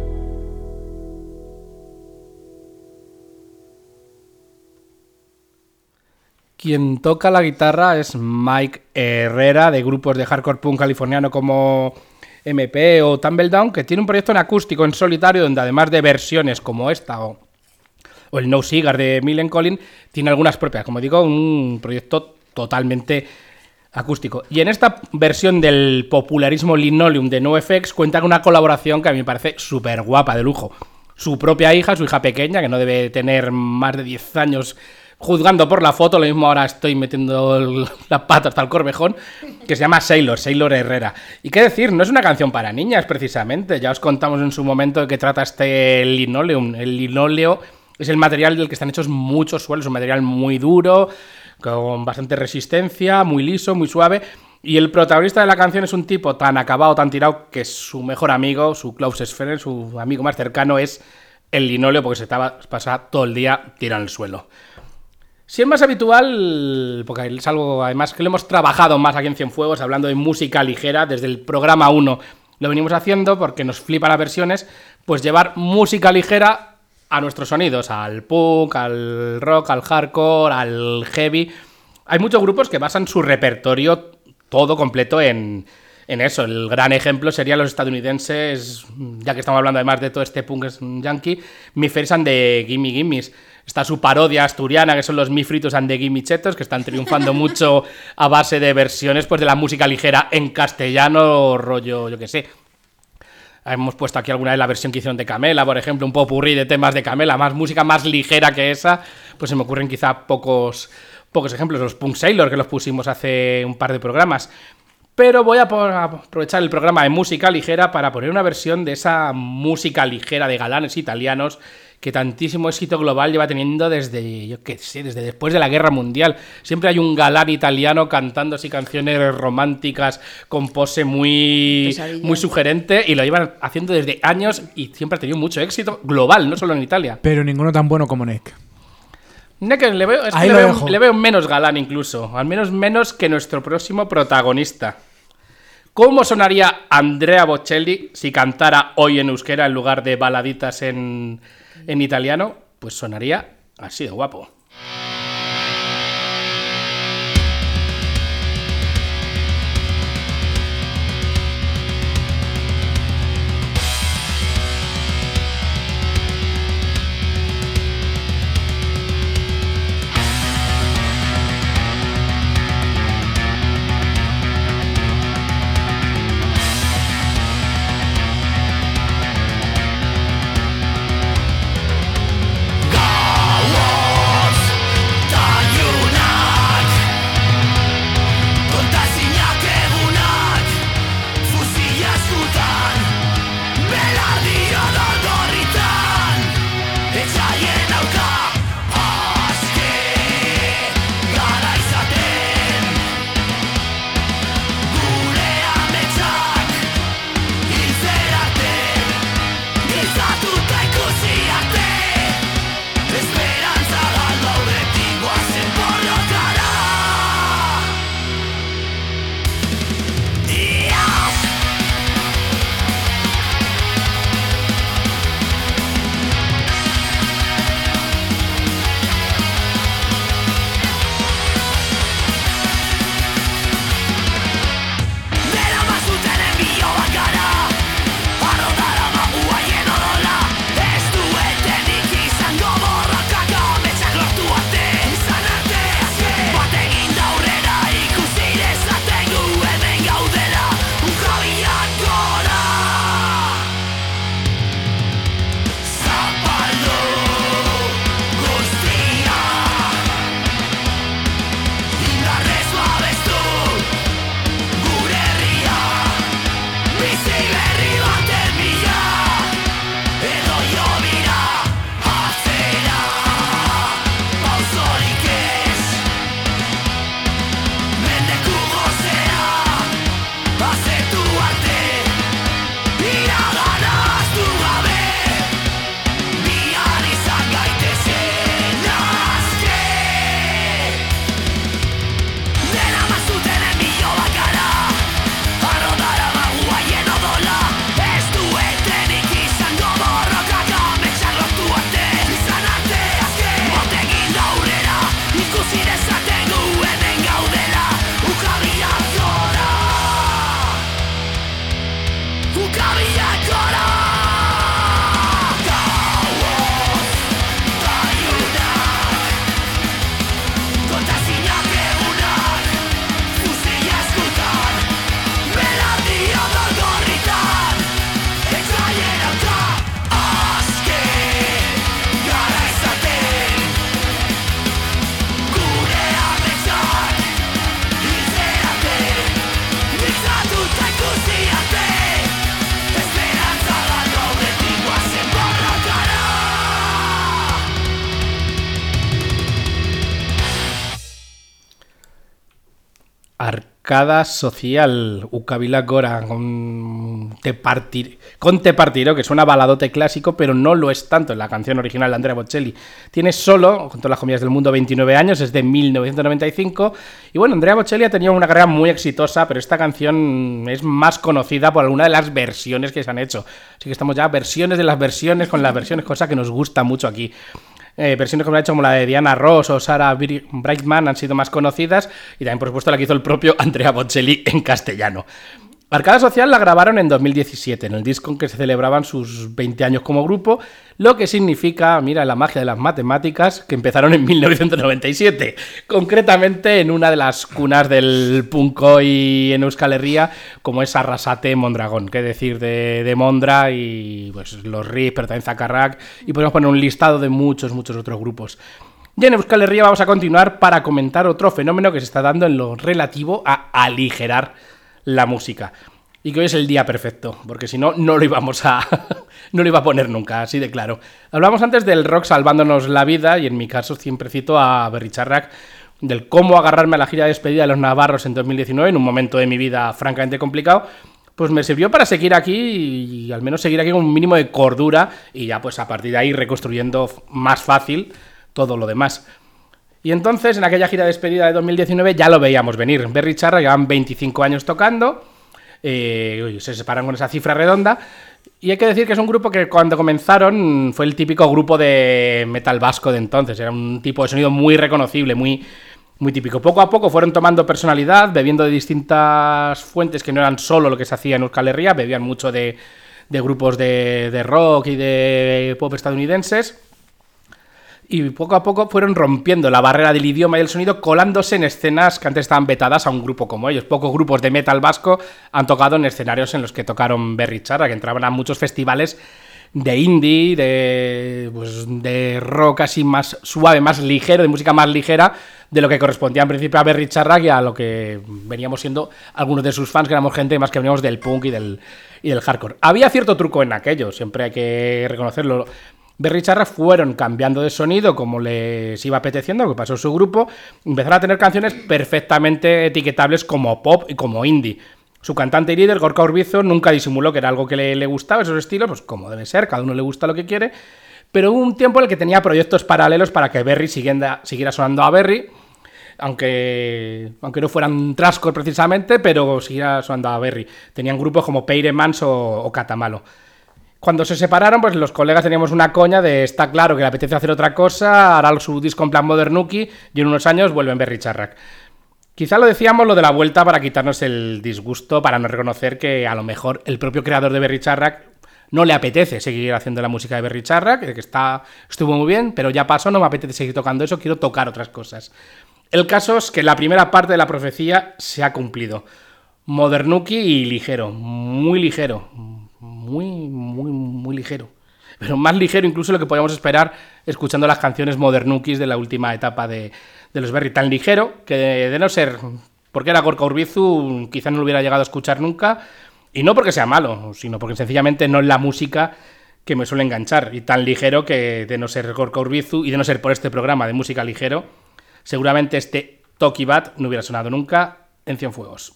[SPEAKER 6] Quien toca la guitarra es Mike Herrera, de grupos de hardcore punk californiano como M P o Tumbledown, que tiene un proyecto en acústico, en solitario, donde además de versiones como esta o, o el No Cigar de Millen Collin, tiene algunas propias. Como digo, un proyecto totalmente acústico. Y en esta versión del popularismo Linoleum de NoFX cuenta con una colaboración que a mí me parece súper guapa, de lujo. Su propia hija, su hija pequeña, que no debe tener más de diez años, juzgando por la foto, lo mismo ahora estoy metiendo el, la pata hasta el corvejón, que se llama Sailor, Sailor Herrera. Y qué decir, no es una canción para niñas precisamente, ya os contamos en su momento de qué trata este Linoleum. El linóleo es el material del que están hechos muchos suelos, un material muy duro, con bastante resistencia, muy liso, muy suave. Y el protagonista de la canción es un tipo tan acabado, tan tirado, que su mejor amigo, su closest friend, su amigo más cercano es el linóleo, porque se pasa todo el día tirado en el suelo. Si es más habitual, porque es algo además que lo hemos trabajado más aquí en Cienfuegos, hablando de música ligera, desde el programa uno lo venimos haciendo porque nos flipan las versiones, pues llevar música ligera a nuestros sonidos, al punk, al rock, al hardcore, al heavy. Hay muchos grupos que basan su repertorio todo completo en, en eso. El gran ejemplo serían los estadounidenses, ya que estamos hablando además de todo este punk yankee, Mi Friends and the Gimme Gimmes. Está su parodia asturiana, que son los Mi Fritos and the Gimme Chetos, que están triunfando mucho a base de versiones pues, de la música ligera en castellano, rollo, yo qué sé. Hemos puesto aquí alguna vez la versión que hicieron de Camela, por ejemplo, un popurrí de temas de Camela, más música más ligera que esa, pues se me ocurren quizá pocos, pocos ejemplos. Los Punk Sailor, que los pusimos hace un par de programas. Pero voy a aprovechar el programa de música ligera para poner una versión de esa música ligera de galanes italianos que tantísimo éxito global lleva teniendo desde, yo qué sé, desde después de la Guerra Mundial. Siempre hay un galán italiano cantando así canciones románticas con pose muy, muy sugerente y lo llevan haciendo desde años y siempre ha tenido mucho éxito global, no solo en Italia.
[SPEAKER 8] Pero ninguno tan bueno como Neck.
[SPEAKER 6] Neck le veo, es que le, veo, le veo menos galán incluso, al menos menos que nuestro próximo protagonista. ¿Cómo sonaría Andrea Bocelli si cantara hoy en euskera en lugar de baladitas en, en italiano? Pues sonaría así de guapo. Arcada Social, Ukabila Gora, con Te, Partir, con Te Partiró, que suena baladote clásico, pero no lo es tanto en la canción original de Andrea Bocelli. Tiene solo, con todas las comillas del mundo, veintinueve años, es de mil novecientos noventa y cinco. Y bueno, Andrea Bocelli ha tenido una carrera muy exitosa, pero esta canción es más conocida por alguna de las versiones que se han hecho. Así que estamos ya versiones de las versiones con las versiones, cosa que nos gusta mucho aquí. Eh, versiones que me han hecho como la de Diana Ross o Sarah Brightman han sido más conocidas, y también por supuesto la que hizo el propio Andrea Bocelli en castellano. Arcada Social la grabaron en dos mil diecisiete, en el disco en que se celebraban sus veinte años como grupo, lo que significa, mira la magia de las matemáticas, que empezaron en mil novecientos noventa y siete, concretamente en una de las cunas del punk hoy en Euskal Herria, como es Arrasate Mondragón, que decir de, de Mondra y pues los Riffs, pero también Zakarrak, y podemos poner un listado de muchos, muchos otros grupos. Y en Euskal Herria vamos a continuar para comentar otro fenómeno que se está dando en lo relativo a aligerar la música. Y que hoy es el día perfecto, porque si no, no lo íbamos a... no lo iba a poner nunca, así de claro. Hablamos antes del rock salvándonos la vida, y en mi caso siempre cito a Berri Charrac, del cómo agarrarme a la gira de despedida de los Navarros en dos mil diecinueve, en un momento de mi vida francamente complicado, pues me sirvió para seguir aquí y, y al menos seguir aquí con un mínimo de cordura, y ya pues a partir de ahí reconstruyendo más fácil todo lo demás. Y entonces, en aquella gira de despedida de dos mil diecinueve ya lo veíamos venir. Berri Charrac llevan veinticinco años tocando, eh, se separan con esa cifra redonda, y hay que decir que es un grupo que cuando comenzaron fue el típico grupo de metal vasco de entonces. Era un tipo de sonido muy reconocible, muy, muy típico. Poco a poco fueron tomando personalidad, bebiendo de distintas fuentes que no eran solo lo que se hacía en Euskal Herria, bebían mucho de, de grupos de, de rock y de pop estadounidenses. Y poco a poco fueron rompiendo la barrera del idioma y el sonido, colándose en escenas que antes estaban vetadas a un grupo como ellos. Pocos grupos de metal vasco han tocado en escenarios en los que tocaron Berri Charrac, que entraban a muchos festivales de indie, de, pues, de rock así más suave, más ligero, de música más ligera, de lo que correspondía en principio a Berri Charrac y a lo que veníamos siendo algunos de sus fans, que éramos gente más que veníamos del punk y del, y del hardcore. Había cierto truco en aquello, siempre hay que reconocerlo. Berri Charrac fueron cambiando de sonido como les iba apeteciendo, lo que pasó su grupo, empezaron a tener canciones perfectamente etiquetables como pop y como indie. Su cantante y líder, Gorka Urbizu, nunca disimuló que era algo que le, le gustaba, esos estilos, pues como debe ser, cada uno le gusta lo que quiere, pero hubo un tiempo en el que tenía proyectos paralelos para que Berri siguiera, siguiera sonando a Berri, aunque, aunque no fueran trashcore precisamente, pero siguiera sonando a Berri. Tenían grupos como Peire Mans o, o Catamalo. Cuando se separaron, pues los colegas teníamos una coña de está claro que le apetece hacer otra cosa, hará su disco en plan Modernuki y en unos años vuelven Berri Charrac. Quizá lo decíamos lo de la vuelta para quitarnos el disgusto, para no reconocer que a lo mejor el propio creador de Berri Charrac no le apetece seguir haciendo la música de Berri Charrac, que está, estuvo muy bien, pero ya pasó, no me apetece seguir tocando eso, quiero tocar otras cosas. El caso es que la primera parte de la profecía se ha cumplido. Modernuki y ligero, muy ligero. Muy, muy, muy ligero. Pero más ligero incluso lo que podíamos esperar escuchando las canciones Modernukis de la última etapa de, de los Berri. Tan ligero que de, de no ser porque era Gorka Urbizu quizás no lo hubiera llegado a escuchar nunca. Y no porque sea malo, sino porque sencillamente no es la música que me suele enganchar. Y tan ligero que de no ser Gorka Urbizu y de no ser por este programa de música ligero, seguramente este Toki Bat no hubiera sonado nunca en Cienfuegos.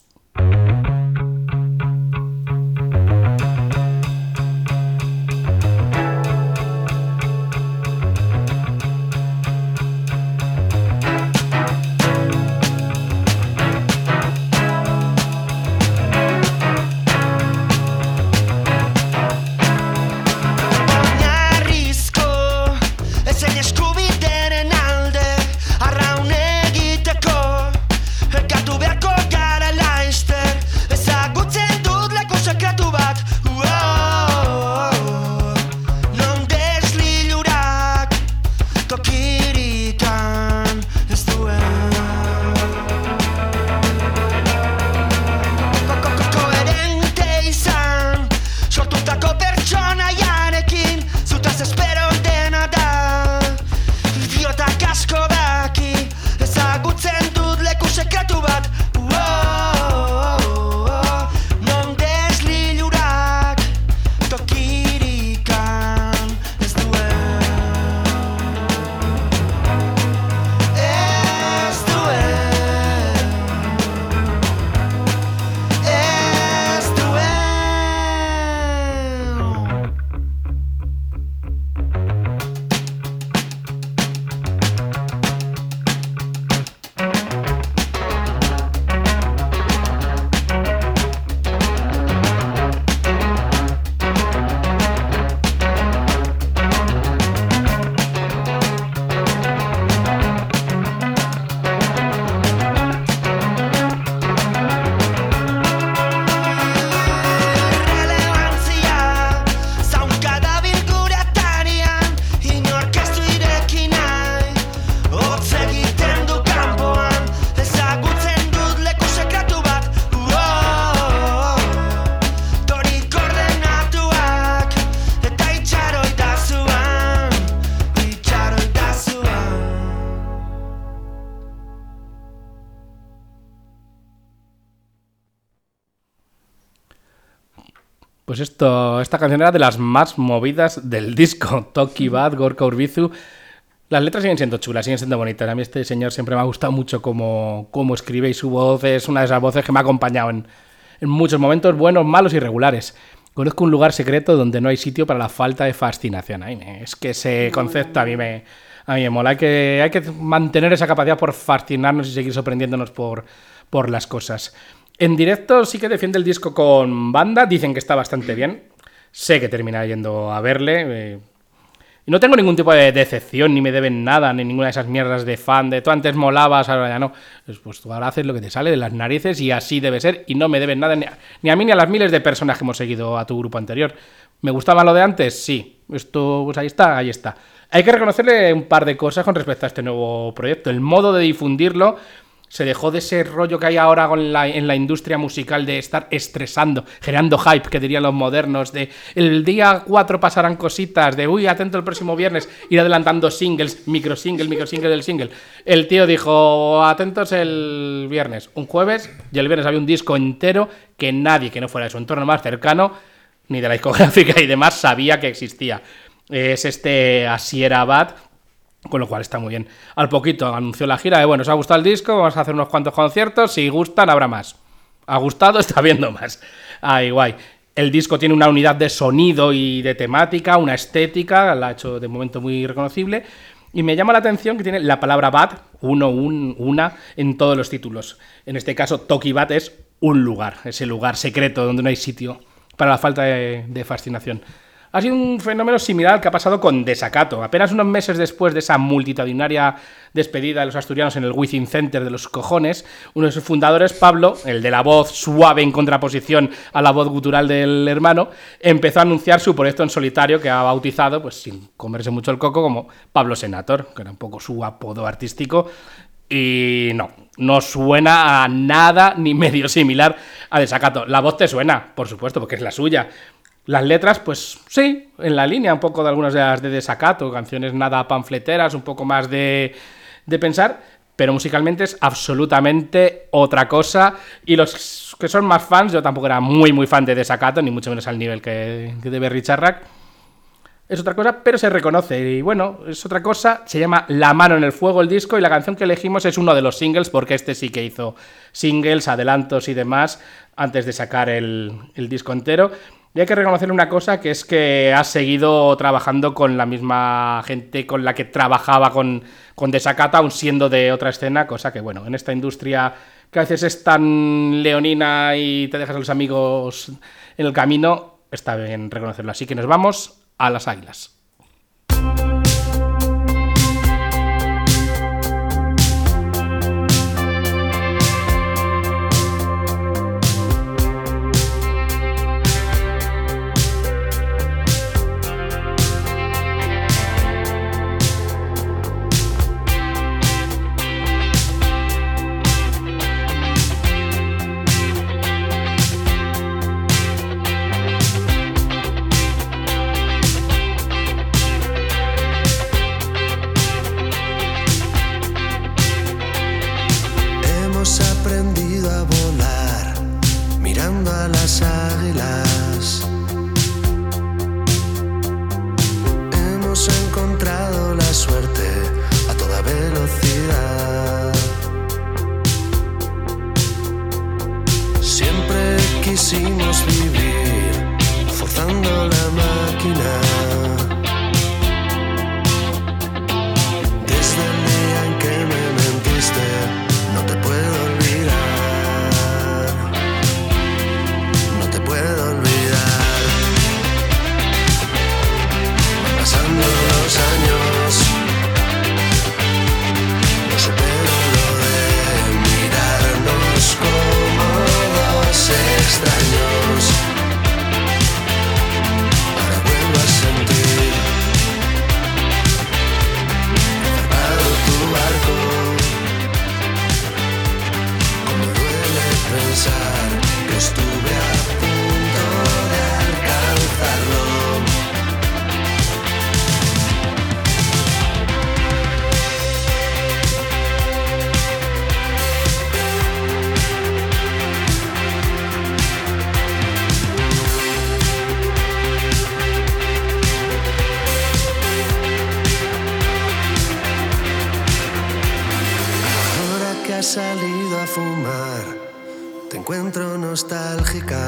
[SPEAKER 10] Arraun egiteko, gatu beharko gara laizter.
[SPEAKER 6] Pues esto, esta canción era de las más movidas del disco. Toki Bat, Gorka Urbizu. Las letras siguen siendo chulas, siguen siendo bonitas. A mí este señor siempre me ha gustado mucho cómo, cómo escribe y su voz es una de esas voces que me ha acompañado en, en muchos momentos buenos, malos y regulares. Conozco un lugar secreto donde no hay sitio para la falta de fascinación. Ay, es que ese concepto a mí me, a mí me mola. Hay que, hay que mantener esa capacidad por fascinarnos y seguir sorprendiéndonos por, por las cosas. En directo sí que defiende el disco con banda, dicen que está bastante bien. Sé que terminaré yendo a verle. Eh, y no tengo ningún tipo de decepción, ni me deben nada, ni ninguna de esas mierdas de fan, de tú antes molabas, ahora ya no. Pues, pues tú ahora haces lo que te sale de las narices y así debe ser, y no me deben nada ni a, ni a mí ni a las miles de personas que hemos seguido a tu grupo anterior. ¿Me gustaba lo de antes? Sí. Esto, pues ahí está, ahí está. Hay que reconocerle un par de cosas con respecto a este nuevo proyecto. El modo de difundirlo. Se dejó de ese rollo que hay ahora con la, en la industria musical de estar estresando, generando hype, que dirían los modernos, de el día cuatro pasarán cositas, de uy, atento el próximo viernes, ir adelantando singles, micro single, micro single del single. El tío dijo, atentos el viernes, un jueves, y el viernes había un disco entero que nadie que no fuera de su entorno más cercano, ni de la discográfica y demás, sabía que existía. Es este Asier Abad. Con lo cual está muy bien. Al poquito anunció la gira de, bueno, os ha gustado el disco, vamos a hacer unos cuantos conciertos, si gustan habrá más. Ha gustado, está viendo más. Ay, guay. El disco tiene una unidad de sonido y de temática, una estética, la ha hecho de momento muy reconocible. Y me llama la atención que tiene la palabra Bat, uno, un, una, en todos los títulos. En este caso, Toki Bat es un lugar, ese lugar secreto donde no hay sitio para la falta de, de fascinación. Ha sido un fenómeno similar al que ha pasado con Desacato. Apenas unos meses después de esa multitudinaria despedida de los asturianos en el Wizzing Center de los cojones, uno de sus fundadores, Pablo, el de la voz suave en contraposición a la voz gutural del hermano, empezó a anunciar su proyecto en solitario que ha bautizado, pues sin comerse mucho el coco, como Pablo Senator, que era un poco su apodo artístico. Y no, no suena a nada ni medio similar a Desacato. La voz te suena, por supuesto, porque es la suya. Las letras, pues sí, en la línea un poco de algunas de las de Desacato, canciones nada panfleteras, un poco más de, de pensar, pero musicalmente es absolutamente otra cosa. Y los que son más fans, yo tampoco era muy muy fan de Desacato, ni mucho menos al nivel que, que de Berry Charrac. Es otra cosa, pero se reconoce. Y bueno, es otra cosa. Se llama La mano en el fuego el disco y la canción que elegimos es uno de los singles, porque este sí que hizo singles, adelantos y demás antes de sacar el, el disco entero. Y hay que reconocer una cosa, que es que ha seguido trabajando con la misma gente con la que trabajaba con, con Desacato, aun siendo de otra escena, cosa que, bueno, en esta industria que a veces es tan leonina y te dejas a los amigos en el camino, está bien reconocerlo. Así que nos vamos a las Águilas.
[SPEAKER 15] encuentro nostálgica.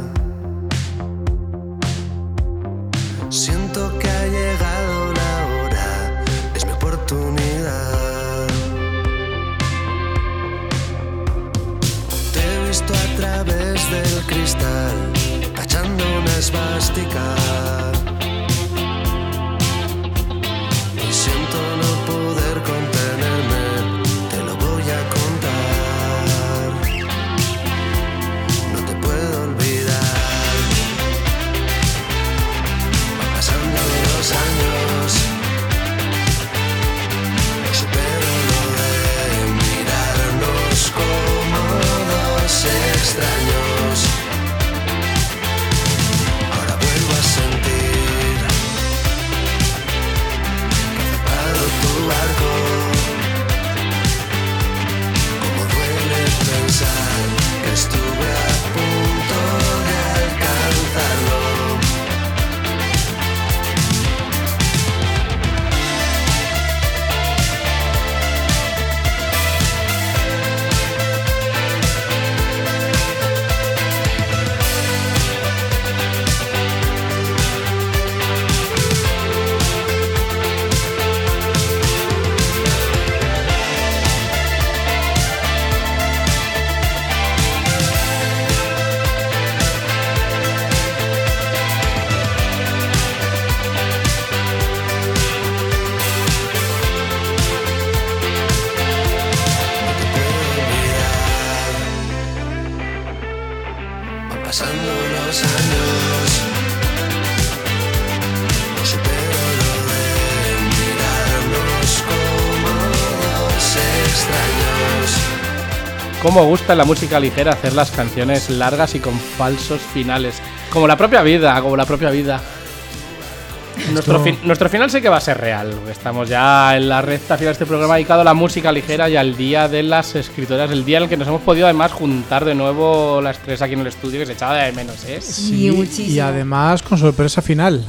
[SPEAKER 15] Siento que ha llegado la hora, es mi oportunidad. Te he visto a través del cristal, tachando una esvástica. Y siento no poder contenerme, te lo voy a contar. No te puedo olvidar. Van pasando los años, no supero lo de mirarnos como dos extraños. Ahora vuelvo a sentir que ha zarpado tu barco. Como duele pensar que estuve a punto de alcanzarlo. Van pasando los años, no supero lo de mirarnos como dos extraños.
[SPEAKER 6] Cómo gusta en la música ligera hacer las canciones largas y con falsos finales. Como la propia vida, como la propia vida. Nuestro, fin- nuestro final sí que va a ser real. Estamos ya en la recta final de este programa dedicado a la música ligera y al día de las escritoras. El día en el que nos hemos podido además juntar de nuevo las tres aquí en el estudio, que se echaba de menos, ¿eh?
[SPEAKER 8] Sí, y además con sorpresa final.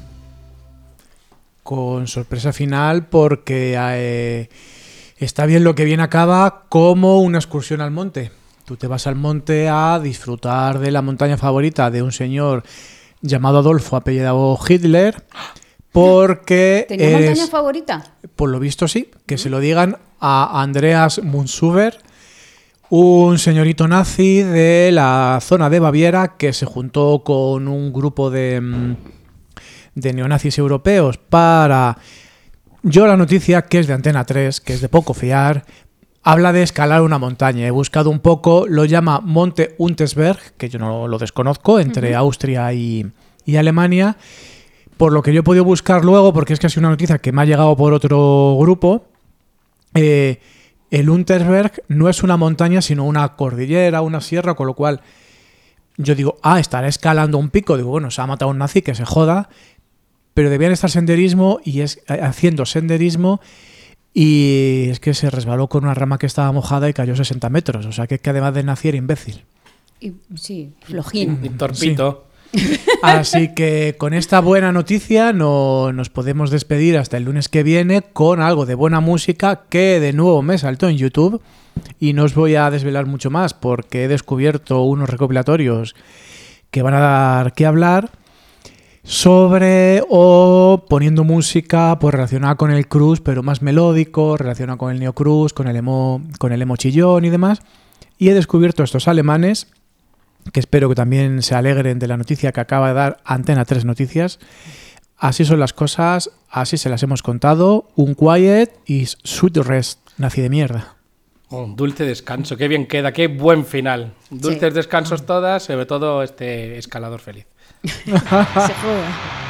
[SPEAKER 8] Con sorpresa final porque eh, está bien lo que bien acaba, como una excursión al monte. Tú te vas al monte a disfrutar de la montaña favorita de un señor llamado Adolfo, apellidado Hitler, porque
[SPEAKER 9] ¿Tenía
[SPEAKER 8] eres-
[SPEAKER 9] montaña favorita?
[SPEAKER 8] por lo visto sí, que se lo digan a Andreas Munsuber, un señorito nazi de la zona de Baviera que se juntó con un grupo de, mm, de neonazis europeos para... Yo la noticia, que es de Antena tres, que es de poco fiar, habla de escalar una montaña. He buscado un poco, lo llama Monte Untersberg, que yo no lo desconozco, entre
[SPEAKER 9] Ujú.
[SPEAKER 8] Austria y, y Alemania. Por lo que yo he podido buscar luego, porque es que ha sido una noticia que me ha llegado por otro grupo, eh, el Untersberg no es una montaña, sino una cordillera, una sierra, con lo cual yo digo, ah, estará escalando un pico. Digo, bueno, se ha matado un nazi, que se joda, pero debían estar senderismo y es haciendo senderismo. Y es que se resbaló con una rama que estaba mojada y cayó sesenta metros. O sea que, que además de nazi era imbécil.
[SPEAKER 9] Y, sí, flojín.
[SPEAKER 6] Y torpito.
[SPEAKER 8] Así que con esta buena noticia no, nos podemos despedir hasta el lunes que viene con algo de buena música que de nuevo me saltó en YouTube. Y no os voy a desvelar mucho más porque he descubierto unos recopilatorios que van a dar que hablar sobre o poniendo música pues relacionada con el crust, pero más melódico, relacionada con el neocrust, con el emo, con el emo chillón y demás. Y he descubierto estos alemanes, que espero que también se alegren de la noticia que acaba de dar Antena tres Noticias. Así son las cosas, así se las hemos contado. Un quiet y sweet rest, nazi de mierda.
[SPEAKER 6] Un dulce descanso, qué bien queda, qué buen final. Dulces
[SPEAKER 9] Sí.
[SPEAKER 6] descansos todas, sobre todo este escalador feliz.
[SPEAKER 9] Se joda.